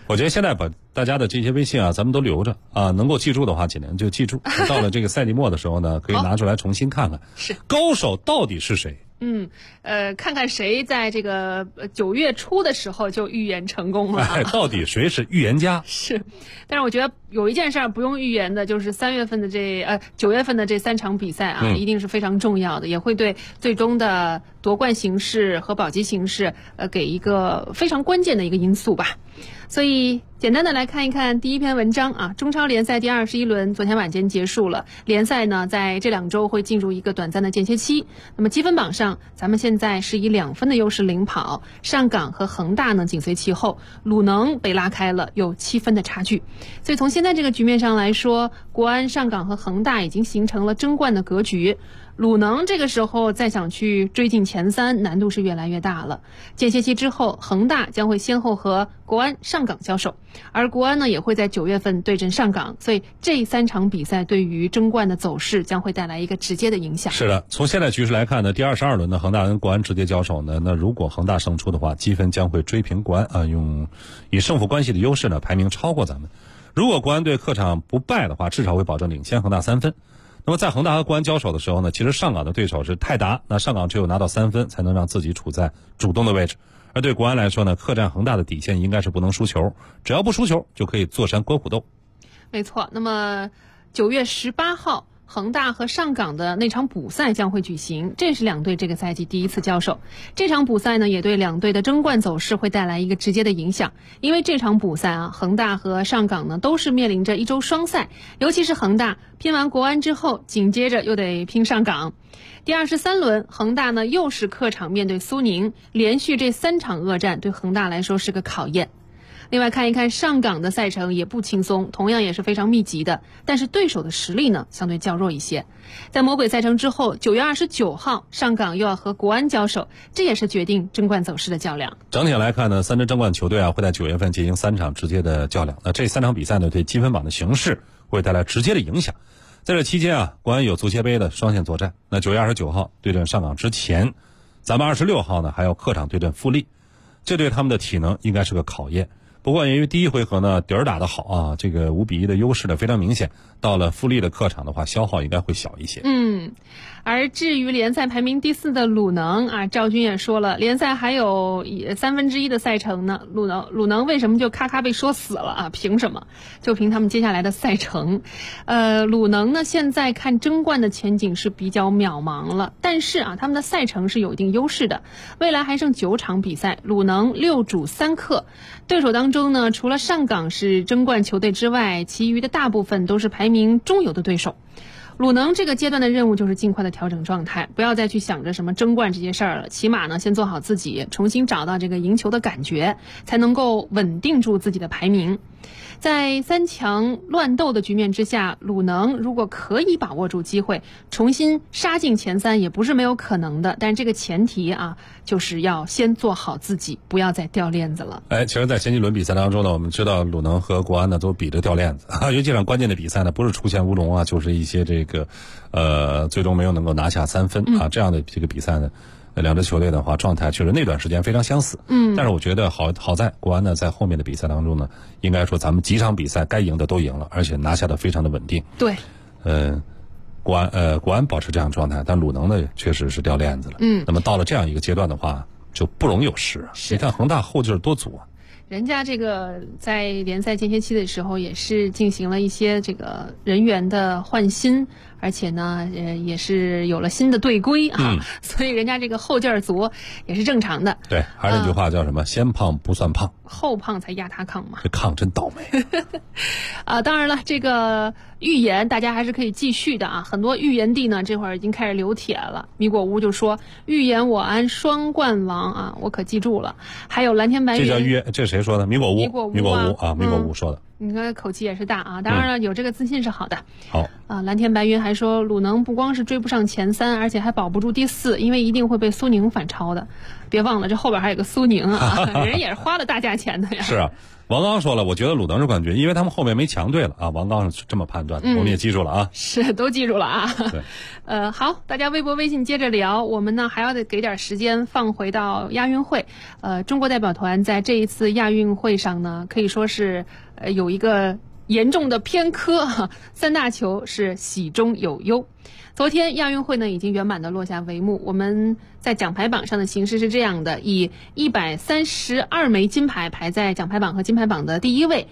我觉得现在把大家的这些微信啊，咱们都留着啊，能够记住的话，尽量就记住。到了这个赛季末的时候呢，可以拿出来重新看看， 是高手到底是谁。 看看谁在这个9月初的时候就预言成功了、 到底谁是预言家？ 是，但是我觉得有一件事不用预言的，就是9月份的这3场比赛啊，一定是非常重要的，也会对最终的夺冠形势和保级形势给一个非常关键的一个因素吧。所以简单的来看一看第一篇文章啊，中超联赛第21轮昨天晚间结束了，联赛呢在这2周会进入一个短暂的间歇期。那么积分榜上，咱们现在是以2分的优势领跑，上港和恒大呢紧随其后，鲁能被拉开了，有7分的差距。所以从现在这个局面上来说，国安、上港和恒大已经形成了争冠的格局。鲁能这个时候再想去追进前3，难度是越来越大了。间歇期之后，恒大将会先后和国安、上港交手，而国安呢也会在9月份对阵上港，所以这3场比赛对于争冠的走势将会带来一个直接的影响。 是的，从现在局势来看呢，第22轮呢，恒大跟国安直接交手呢，那如果恒大胜出的话，积分将会追平国安啊，以胜负关系的优势呢，排名超过咱们。如果国安队客场不败的话，至少会保证领先恒大3分。那么在恒大和国安交手的时候呢，其实上港的对手是泰达，那上港只有拿到3分才能让自己处在主动的位置。而对国安来说呢，客战恒大的底线应该是不能输球，只要不输球就可以坐山观虎斗。 没错，那么9月18号恒大和上港的那场补赛将会举行，这是2队这个赛季第一次交手。这场补赛呢，也对2队的争冠走势会带来一个直接的影响。因为这场补赛啊，恒大和上港呢都是面临着1周双赛，尤其是恒大拼完国安之后，紧接着又得拼上港。第23轮，恒大呢又是客场面对苏宁，连续这3场恶战对恒大来说是个考验。另外看一看上港的赛程也不轻松，同样也是非常密集的，但是对手的实力呢相对较弱一些。在魔鬼赛程之后，9月29号上港又要和国安交手，这也是决定争冠走势的较量。 整体来看呢，3支争冠球队啊会在9月份进行3场直接的较量。那这3场比赛呢，对积分榜的形势会带来直接的影响。在这期间啊，国安有足协杯的双线作战。那9月29号对阵上港之前，咱们26号呢还要客场对阵富力，这对他们的体能应该是个考验。不过因为第一回合呢底儿打得好啊，这个5-1的优势呢非常明显，到了富力的客场的话消耗应该会小一些。 而至于联赛排名第4的鲁能啊，赵军也说了，联赛还有1/3的赛程呢，鲁能为什么就咔咔被说死了啊？凭什么？就凭他们接下来的赛程。鲁能呢现在看争冠的前景是比较渺茫了，但是啊他们的赛程是有一定优势的，未来还剩9场比赛，鲁能6主3客，对手当中呢除了上港是争冠球队之外，其余的大部分都是排名中游的对手。鲁能这个阶段的任务就是尽快的调整状态，不要再去想着什么争冠这些事儿了，起码呢先做好自己，重新找到这个赢球的感觉，才能够稳定住自己的排名。在3强乱斗的局面之下，鲁能如果可以把握住机会，重新杀进前3也不是没有可能的，但这个前提啊，就是要先做好自己，不要再掉链子了。 其实在前几轮比赛当中呢，我们知道鲁能和国安呢都比着掉链子啊，尤其是关键的比赛呢，不是出现乌龙啊，就是一些这个最终没有能够拿下3分啊，这样的这个比赛呢，2支球队的话状态确实那段时间非常相似。但是我觉得好在国安呢在后面的比赛当中呢，应该说咱们几场比赛该赢的都赢了，而且拿下的非常的稳定。 对， 国安保持这样状态，但鲁能呢确实是掉链子了。那么到了这样一个阶段的话，就不容有失啊。你看恒大后劲多足啊。 人家这个在联赛间歇期的时候也是进行了一些这个人员的换新，而且呢也是有了新的队规啊，所以人家这个后劲儿足也是正常的。 对，还是那句话叫什么？先胖不算胖， 后胖才压他炕嘛。 这炕真倒霉。 当然了，这个预言大家还是可以继续的啊，很多预言帝呢这会儿已经开始留帖了。米果屋就说预言我安双冠王啊，我可记住了。还有蓝天白云， 这叫预言，这谁说的？米果屋说的。 你看口气也是大啊，当然了，有这个自信是好的。 好啊，蓝天白云还说鲁能不光是追不上前3，而且还保不住第4，因为一定会被苏宁反超的。别忘了这后边还有个苏宁啊，人也是花了大价钱的呀。 是啊， 王刚说了，我觉得鲁能是冠军，因为他们后面没强队了啊。王刚是这么判断的，我们也记住了啊。 是，都记住了啊。 对， 好，大家微博、微信接着聊。我们呢还要得给点时间放回到亚运会。中国代表团在这一次亚运会上呢，可以说是有一个严重的偏科，三大球是喜中有忧。昨天亚运会呢已经圆满的落下帷幕，我们在奖牌榜上的形势是这样的，以132枚金牌排在奖牌榜和金牌榜的第一位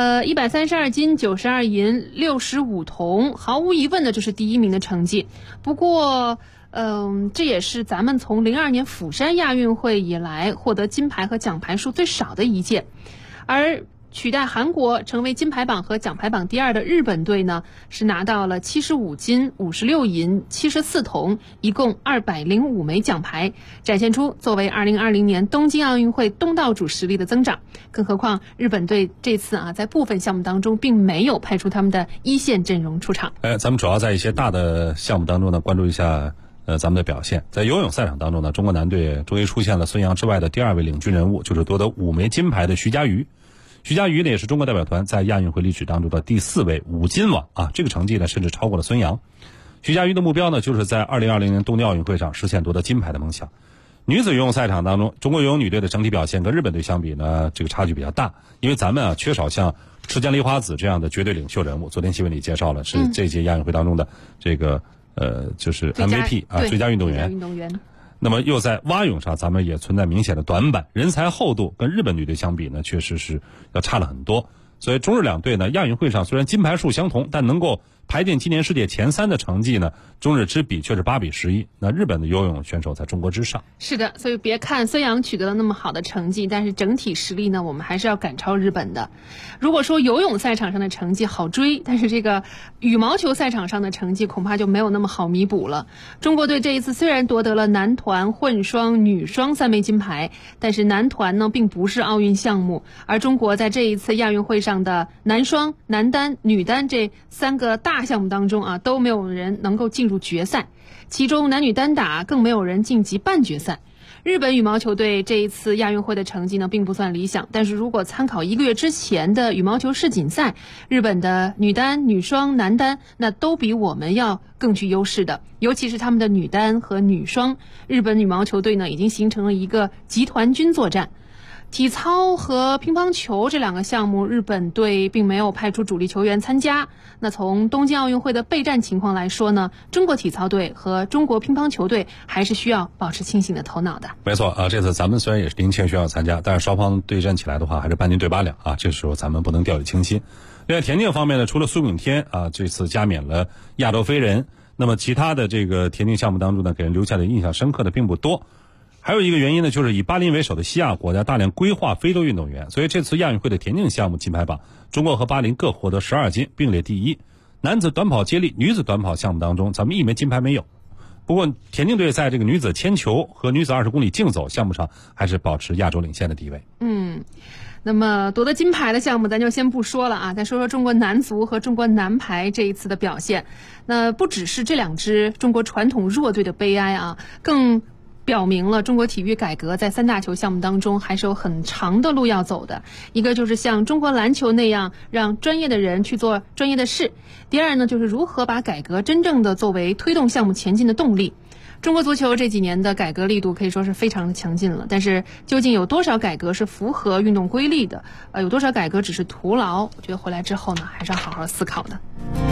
，132金、92银、65铜，毫无疑问的就是第一名的成绩。不过这也是咱们从02年釜山亚运会以来获得金牌和奖牌数最少的一届，而取代韩国成为金牌榜和奖牌榜第二的日本队呢，是拿到了75金、56银、74铜，一共205枚奖牌，展现出作为2020年东京奥运会东道主实力的增长。更何况日本队这次在部分项目当中并没有派出他们的一线阵容出场。 咱们主要在一些大的项目当中呢，关注一下咱们的表现。在游泳赛场当中呢，中国男队终于出现了孙杨之外的第二位领军人物，就是夺得5枚金牌的徐嘉余。徐嘉余呢也是中国代表团在亚运会历史当中的第4位5金王啊，这个成绩呢甚至超过了孙杨。徐嘉余的目标呢就是在2020年东京奥运会上实现夺得金牌的梦想。女子游泳赛场当中，中国游泳女队的整体表现跟日本队相比呢，这个差距比较大，因为咱们缺少像池江梨花子这样的绝对领袖人物。昨天新闻里介绍了，是这届亚运会当中的这个就是 MVP 最佳运动员。那么又在蛙泳上，咱们也存在明显的短板，人才厚度跟日本女队相比呢，确实是要差了很多。所以中日两队呢，亚运会上虽然金牌数相同，但能够排进今年世界前3的成绩呢，中日之比却是8比11。那日本的游泳选手在中国之上。 是的，所以别看孙杨取得了那么好的成绩，但是整体实力呢，我们还是要赶超日本的。如果说游泳赛场上的成绩好追，但是这个羽毛球赛场上的成绩恐怕就没有那么好弥补了。中国队这一次虽然夺得了男团、混双、女双3枚金牌，但是男团呢并不是奥运项目，而中国在这一次亚运会上的男双、男单、女单这3个大项目当中都没有人能够进入决赛，其中男女单打更没有人晋级半决赛。日本羽毛球队这一次亚运会的成绩呢并不算理想，但是如果参考1个月之前的羽毛球世锦赛，日本的女单、女双、男单那都比我们要更具优势的，尤其是他们的女单和女双，日本羽毛球队呢已经形成了一个集团军作战。体操和乒乓球这2个项目，日本队并没有派出主力球员参加。那从东京奥运会的备战情况来说呢，中国体操队和中国乒乓球队还是需要保持清醒的头脑的。 没错这次咱们虽然也是0-0需要参加，但是双方对阵起来的话还是半斤对8两这时候咱们不能掉以轻心。另外田径方面呢，除了苏炳添这次加冕了亚洲飞人，那么其他的这个田径项目当中呢，给人留下的印象深刻的并不多。还有一个原因呢，就是以巴林为首的西亚国家大量规划非洲运动员，所以这次亚运会的田径项目金牌榜，中国和巴林各获得12金，并列第一。男子短跑接力、女子短跑项目当中，咱们1枚金牌没有。不过田径队在这个女子铅球和女子20公里竞走项目上，还是保持亚洲领先的地位。 那么夺得金牌的项目咱就先不说了再说说中国男足和中国男排这一次的表现。那不只是这2支中国传统弱队的悲哀更表明了中国体育改革在3大球项目当中还是有很长的路要走的。一个就是像中国篮球那样让专业的人去做专业的事，第二呢就是如何把改革真正的作为推动项目前进的动力。中国足球这几年的改革力度可以说是非常的强劲了，但是究竟有多少改革是符合运动规律的，有多少改革只是徒劳，我觉得回来之后呢还是要好好思考的。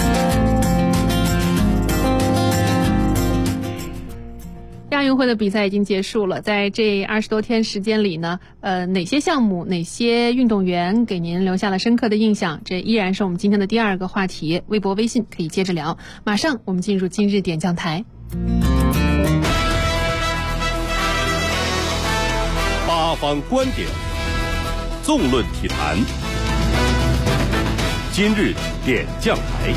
亚运会的比赛已经结束了，在这20多天时间里呢，哪些项目、哪些运动员给您留下了深刻的印象？这依然是我们今天的第2个话题，微博、微信可以接着聊。马上我们进入今日点将台。 八方观点，纵论体坛，今日点将台。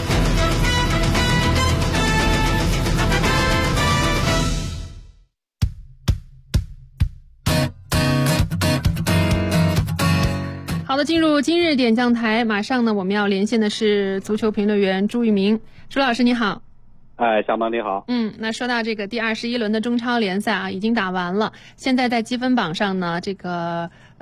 好的，进入今日点将台，马上呢我们要连线的是足球评论员朱玉明。朱老师你好。 小萌你好。 那说到这个第21轮的中超联赛已经打完了，现在在积分榜上呢，这个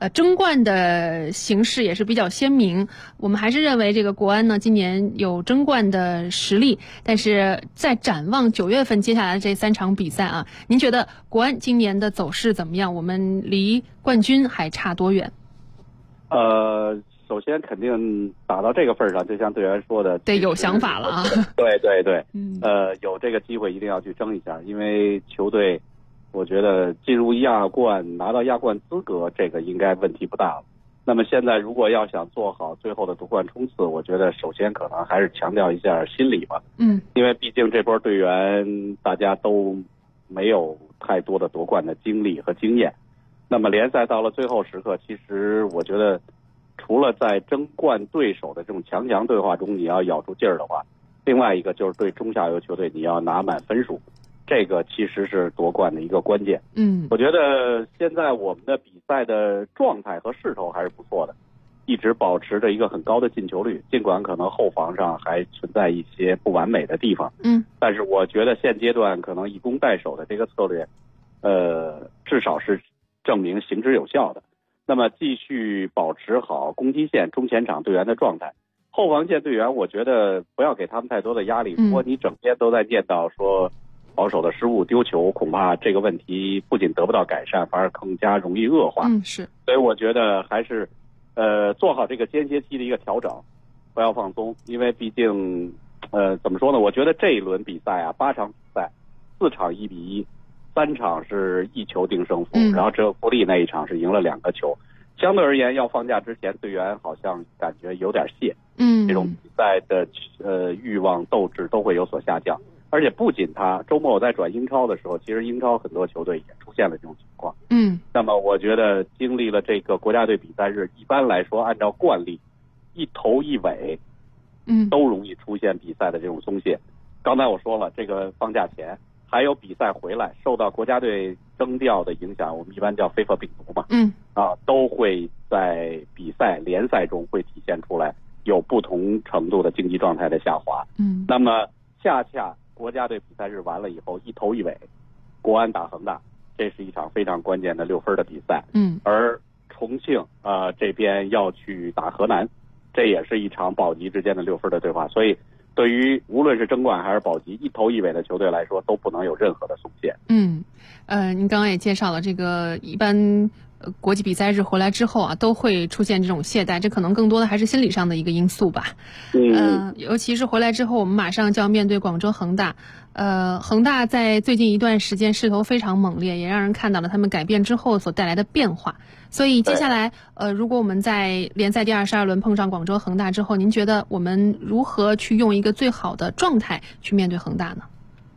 争冠的形势也是比较鲜明。我们还是认为这个国安呢今年有争冠的实力，但是在展望9月份接下来的这3场比赛啊，您觉得国安今年的走势怎么样？我们离冠军还差多远？ 首先肯定打到这个份上，就像队员说的， 得有想法了啊。 对，有这个机会一定要去争一下，因为球队我觉得进入亚冠拿到亚冠资格，这个应该问题不大了。那么现在如果要想做好最后的夺冠冲刺，我觉得首先可能还是强调一下心理吧。因为毕竟这波队员大家都没有太多的夺冠的经历和经验。那么联赛到了最后时刻，其实我觉得除了在争冠对手的这种强强对话中你要咬住劲儿的话，另外一个就是对中下游球队你要拿满分数，这个其实是夺冠的一个关键。我觉得现在我们的比赛的状态和势头还是不错的，一直保持着一个很高的进球率，尽管可能后防上还存在一些不完美的地方。但是我觉得现阶段可能以攻代守的这个策略至少是证明行之有效的。那么继续保持好攻击线中前场队员的状态，后防线队员我觉得不要给他们太多的压力。如果你整天都在念叨说保守的失误丢球，恐怕这个问题不仅得不到改善，反而更加容易恶化。 是。 所以我觉得还是做好这个间歇期的一个调整，不要放松，因为毕竟怎么说呢，我觉得这一轮比赛啊，8场比赛4场1-1，3场是1球定胜负，然后只有富力那一场是赢了2个球。相对而言，要放假之前，队员好像感觉有点懈，这种比赛的欲望斗志都会有所下降。而且不仅他，周末我在转英超的时候，其实英超很多球队也出现了这种情况。那么我觉得经历了这个国家队比赛日，一般来说按照惯例，一头一尾，都容易出现比赛的这种松懈。刚才我说了，这个放假前还有比赛回来，受到国家队征调的影响，我们一般叫非法病毒嘛，都会在比赛联赛中会体现出来，有不同程度的竞技状态的下滑。那么恰恰国家队比赛日完了以后，一头一尾，国安打恒大，这是一场非常关键的6分的比赛。而重庆这边要去打河南，这也是一场保级之间的6分的对话。所以对于无论是争冠还是保级，一头一尾的球队来说，都不能有任何的松懈。 您刚刚也介绍了这个一般国际比赛日回来之后啊，都会出现这种懈怠，这可能更多的还是心理上的一个因素吧。尤其是回来之后，我们马上就要面对广州恒大。恒大在最近一段时间势头非常猛烈，也让人看到了他们改变之后所带来的变化。所以接下来如果我们在联赛第22轮碰上广州恒大之后，您觉得我们如何去用一个最好的状态去面对恒大呢？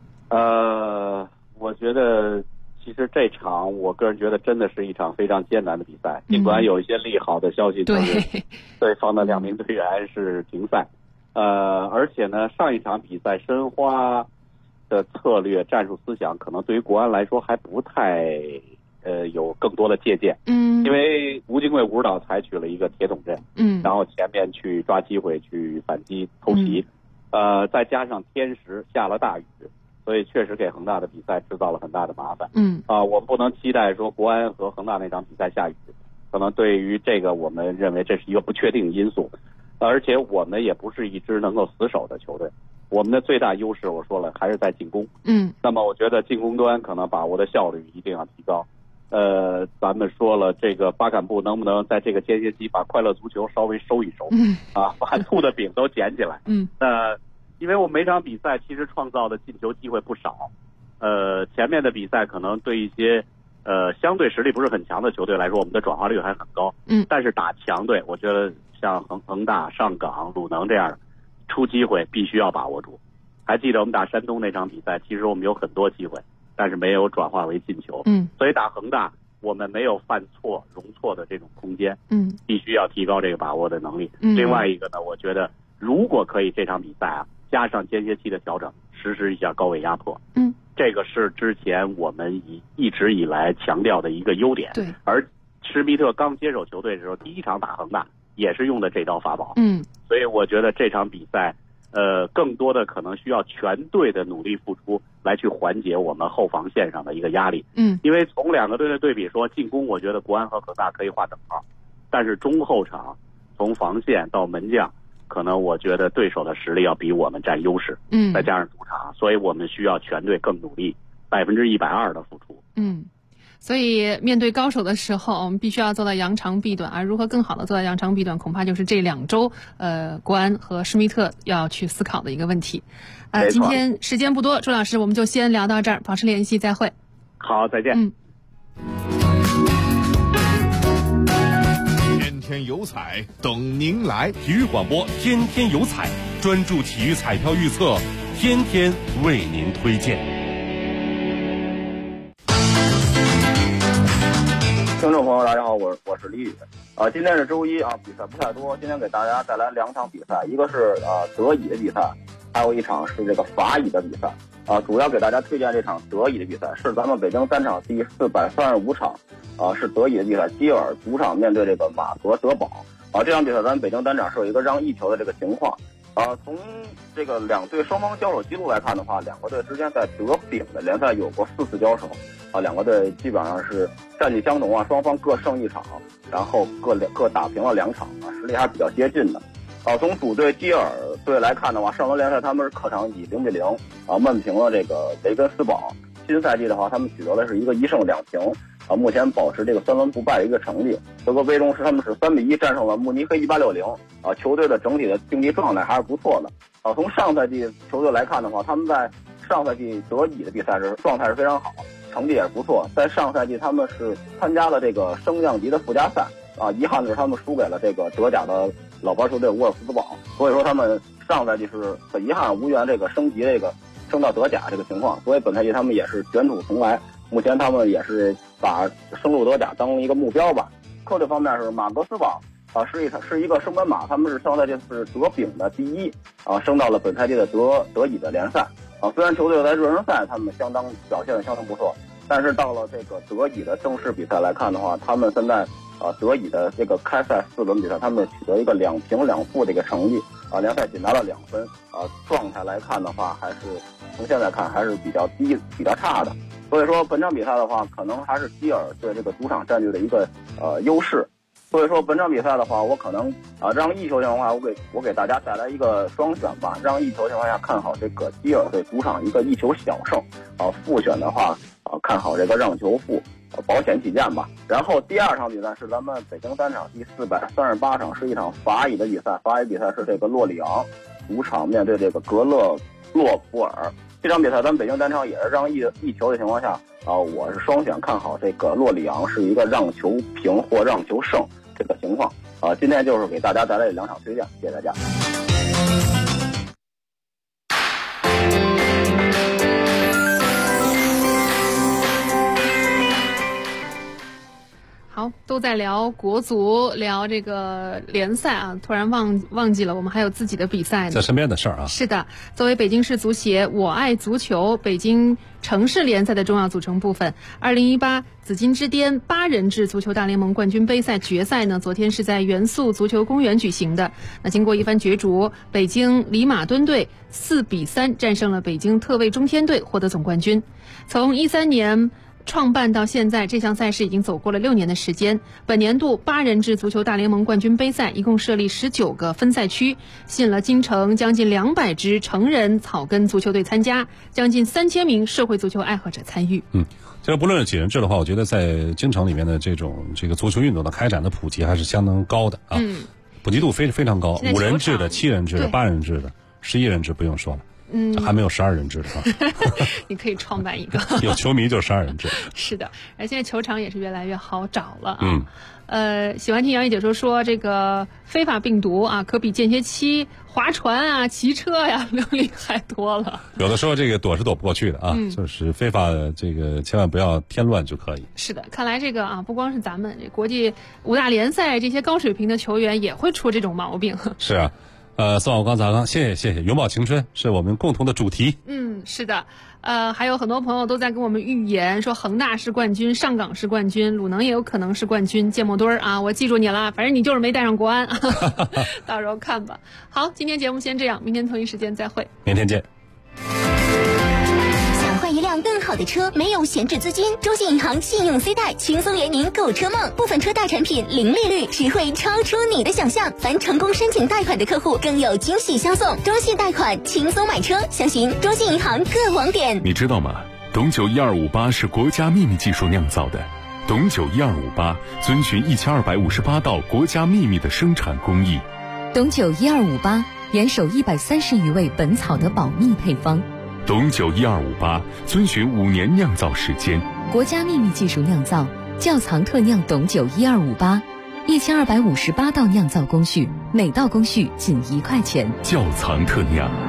我觉得其实这场我个人觉得真的是一场非常艰难的比赛，尽管有一些利好的消息，就是对方的2名队员是停赛，而且呢，上一场比赛申花的策略战术思想可能对于国安来说还不太有更多的借鉴，因为吴金贵吴指导采取了一个铁桶阵，然后前面去抓机会去反击偷袭，再加上天时下了大雨，所以确实给恒大的比赛制造了很大的麻烦。我们不能期待说国安和恒大那场比赛下雨，可能对于这个我们认为这是一个不确定因素，而且我们也不是一支能够死守的球队，我们的最大优势我说了还是在进攻。那么我觉得进攻端可能把握的效率一定要提高。咱们说了，这个巴坎布能不能在这个间歇期把快乐足球稍微收一收，把兔的饼都捡起来。因为我每场比赛其实创造的进球机会不少，前面的比赛可能对一些相对实力不是很强的球队来说，我们的转化率还很高。但是打强队，我觉得像恒大、上港、鲁能这样的，出机会必须要把握住。还记得我们打山东那场比赛，其实我们有很多机会，但是没有转化为进球。所以打恒大，我们没有犯错、容错的这种空间。必须要提高这个把握的能力。另外一个呢，我觉得如果可以这场比赛啊，加上间歇期的调整，实施一下高位压迫。这个是之前我们一直以来强调的一个优点。而施密特刚接手球队的时候，第一场打恒大也是用的这套法宝。所以我觉得这场比赛， 更多的可能需要全队的努力付出来去缓解我们后防线上的一个压力。因为从两个队的对比说，进攻我觉得国安和恒大可以划等号，但是中后场从防线到门将，可能我觉得对手的实力要比我们占优势。再加上主场，所以我们需要全队更努力，120%的付出。 所以面对高手的时候，我们必须要做到扬长避短，而如何更好的做到扬长避短，恐怕就是这2周国安和施密特要去思考的一个问题。今天时间不多，朱老师我们就先聊到这儿，保持联系，再会。 好，再见。 天天有彩等您来， 体育广播天天有彩，专注体育彩票预测，天天为您推荐。 听众朋友，大家好，我是李宇。今天是周一啊，比赛不太多。今天给大家带来2场比赛，一个是德乙的比赛，还有一场是这个法乙的比赛。主要给大家推荐这场德乙的比赛，是咱们北京单场第435场，是德乙的比赛，基尔主场面对这个马格德堡。这场比赛咱们北京单场是有一个让1球的这个情况。从这个2队双方交手记录来看的话，2个队之间在德丙的联赛有过4次交手。2个队基本上是战绩相同啊，双方各胜1场，然后各打平了2场啊，实力还是比较接近的。从主队基尔队来看的话，上轮联赛他们是客场以0-0闷平了这个雷根斯堡。新赛季的话，他们取得的是一个1胜2平目前保持这个3轮不败的一个成绩。德国杯中是他们是3-1战胜了慕尼黑1860球队的整体的竞技状态还是不错的。从上赛季球队来看的话，他们在上赛季德乙的比赛时状态是非常好，成绩也是不错。在上赛季他们是参加了这个升降级的附加赛遗憾的是他们输给了这个德甲的老牌球队沃尔夫斯堡，所以说他们上赛季是很遗憾无缘这个升级升到德甲这个情况，所以本赛季他们也是卷土重来。目前他们也是把升入德甲当一个目标吧。客队方面是马格斯堡是一个升班马，他们是上赛季是德丙的第1升到了本赛季的德乙的联赛虽然球队在热身赛他们表现的相当不错，但是到了这个德乙的正式比赛来看的话，他们现在德乙的这个开赛4轮比赛，他们取得一个2平2负的一个成绩联赛仅拿了2分状态来看的话，还是从现在看还是比较低比较差的。所以说本场比赛的话，可能还是基尔对这个主场占据的一个优势。所以说本场比赛的话，我可能让1球情况下，我给大家带来一个双选吧。让1球情况下看好这个基尔对主场一个1球小胜复选的话看好这个让球负保险起见吧。然后第2场比赛是咱们北京单场第438场，是一场法乙的比赛。法乙比赛是这个洛里昂主场面对这个格勒诺布尔。这场比赛咱们北京单场也是让1球的情况下我是双选看好这个洛里昂是一个让球平或让球胜这个情况今天就是给大家带来2场推荐，谢谢大家。 好，都在聊国足，聊这个联赛啊，突然忘记了我们还有自己的比赛呢， 在身边的事儿啊。 是的，作为北京市足协我爱足球北京城市联赛的重要组成部分，2018紫金之巅8人制足球大联盟冠军杯赛决赛呢，昨天是在元素足球公园举行的。那经过一番角逐，北京里马敦队4-3战胜了北京特卫中天队，获得总冠军。从13年创办到现在，这项赛事已经走过了6年的时间。本年度8人制足球大联盟冠军杯赛一共设立19个分赛区，吸引了京城将近200支成人草根足球队参加，将近3000名社会足球爱好者参与。 这个不论是几人制的话，我觉得在京城里面的这个足球运动的开展的普及还是相当高的啊，普及度非常高。5人制的、7人制的、8人制的、11人制不用说了。还没有12人制的你可以创办一个有球迷就12人制是的，而现在球场也是越来越好找了喜欢听杨毅解说这个非法病毒啊，可比间歇期划船啊、骑车呀厉害多了。 有的时候这个躲是躲不过去的啊，就是非法这个千万不要添乱就可以。 是的，看来这个不光是咱们这国际5大联赛这些高水平的球员也会出这种毛病。 是啊。 送我刚才刚，谢谢，永葆青春是我们共同的主题。 是的，还有很多朋友都在跟我们预言说恒大是冠军，上港是冠军，鲁能也有可能是冠军。芥末墩儿啊，我记住你了，反正你就是没带上国安，到时候看吧。好，今天节目先这样，明天同一时间再会， 明天见。 换一辆更好的车，没有闲置资金，中信银行信用 C 贷轻松圆您购车梦，部分车贷产品零利率，只会超出你的想象。凡成功申请贷款的客户更有惊喜相送，中信贷款轻松买车，详询中信银行各网点。 你知道吗？董酒1258是国家秘密技术酿造的，董酒1258遵循1258道国家秘密的生产工艺。 董酒1258严守130余位本草的保密配方。 董酒1258遵循5年酿造时间， 国家秘密技术酿造，窖藏特酿董酒1258，1258道酿造工序，每道工序仅1块钱。 窖藏特酿。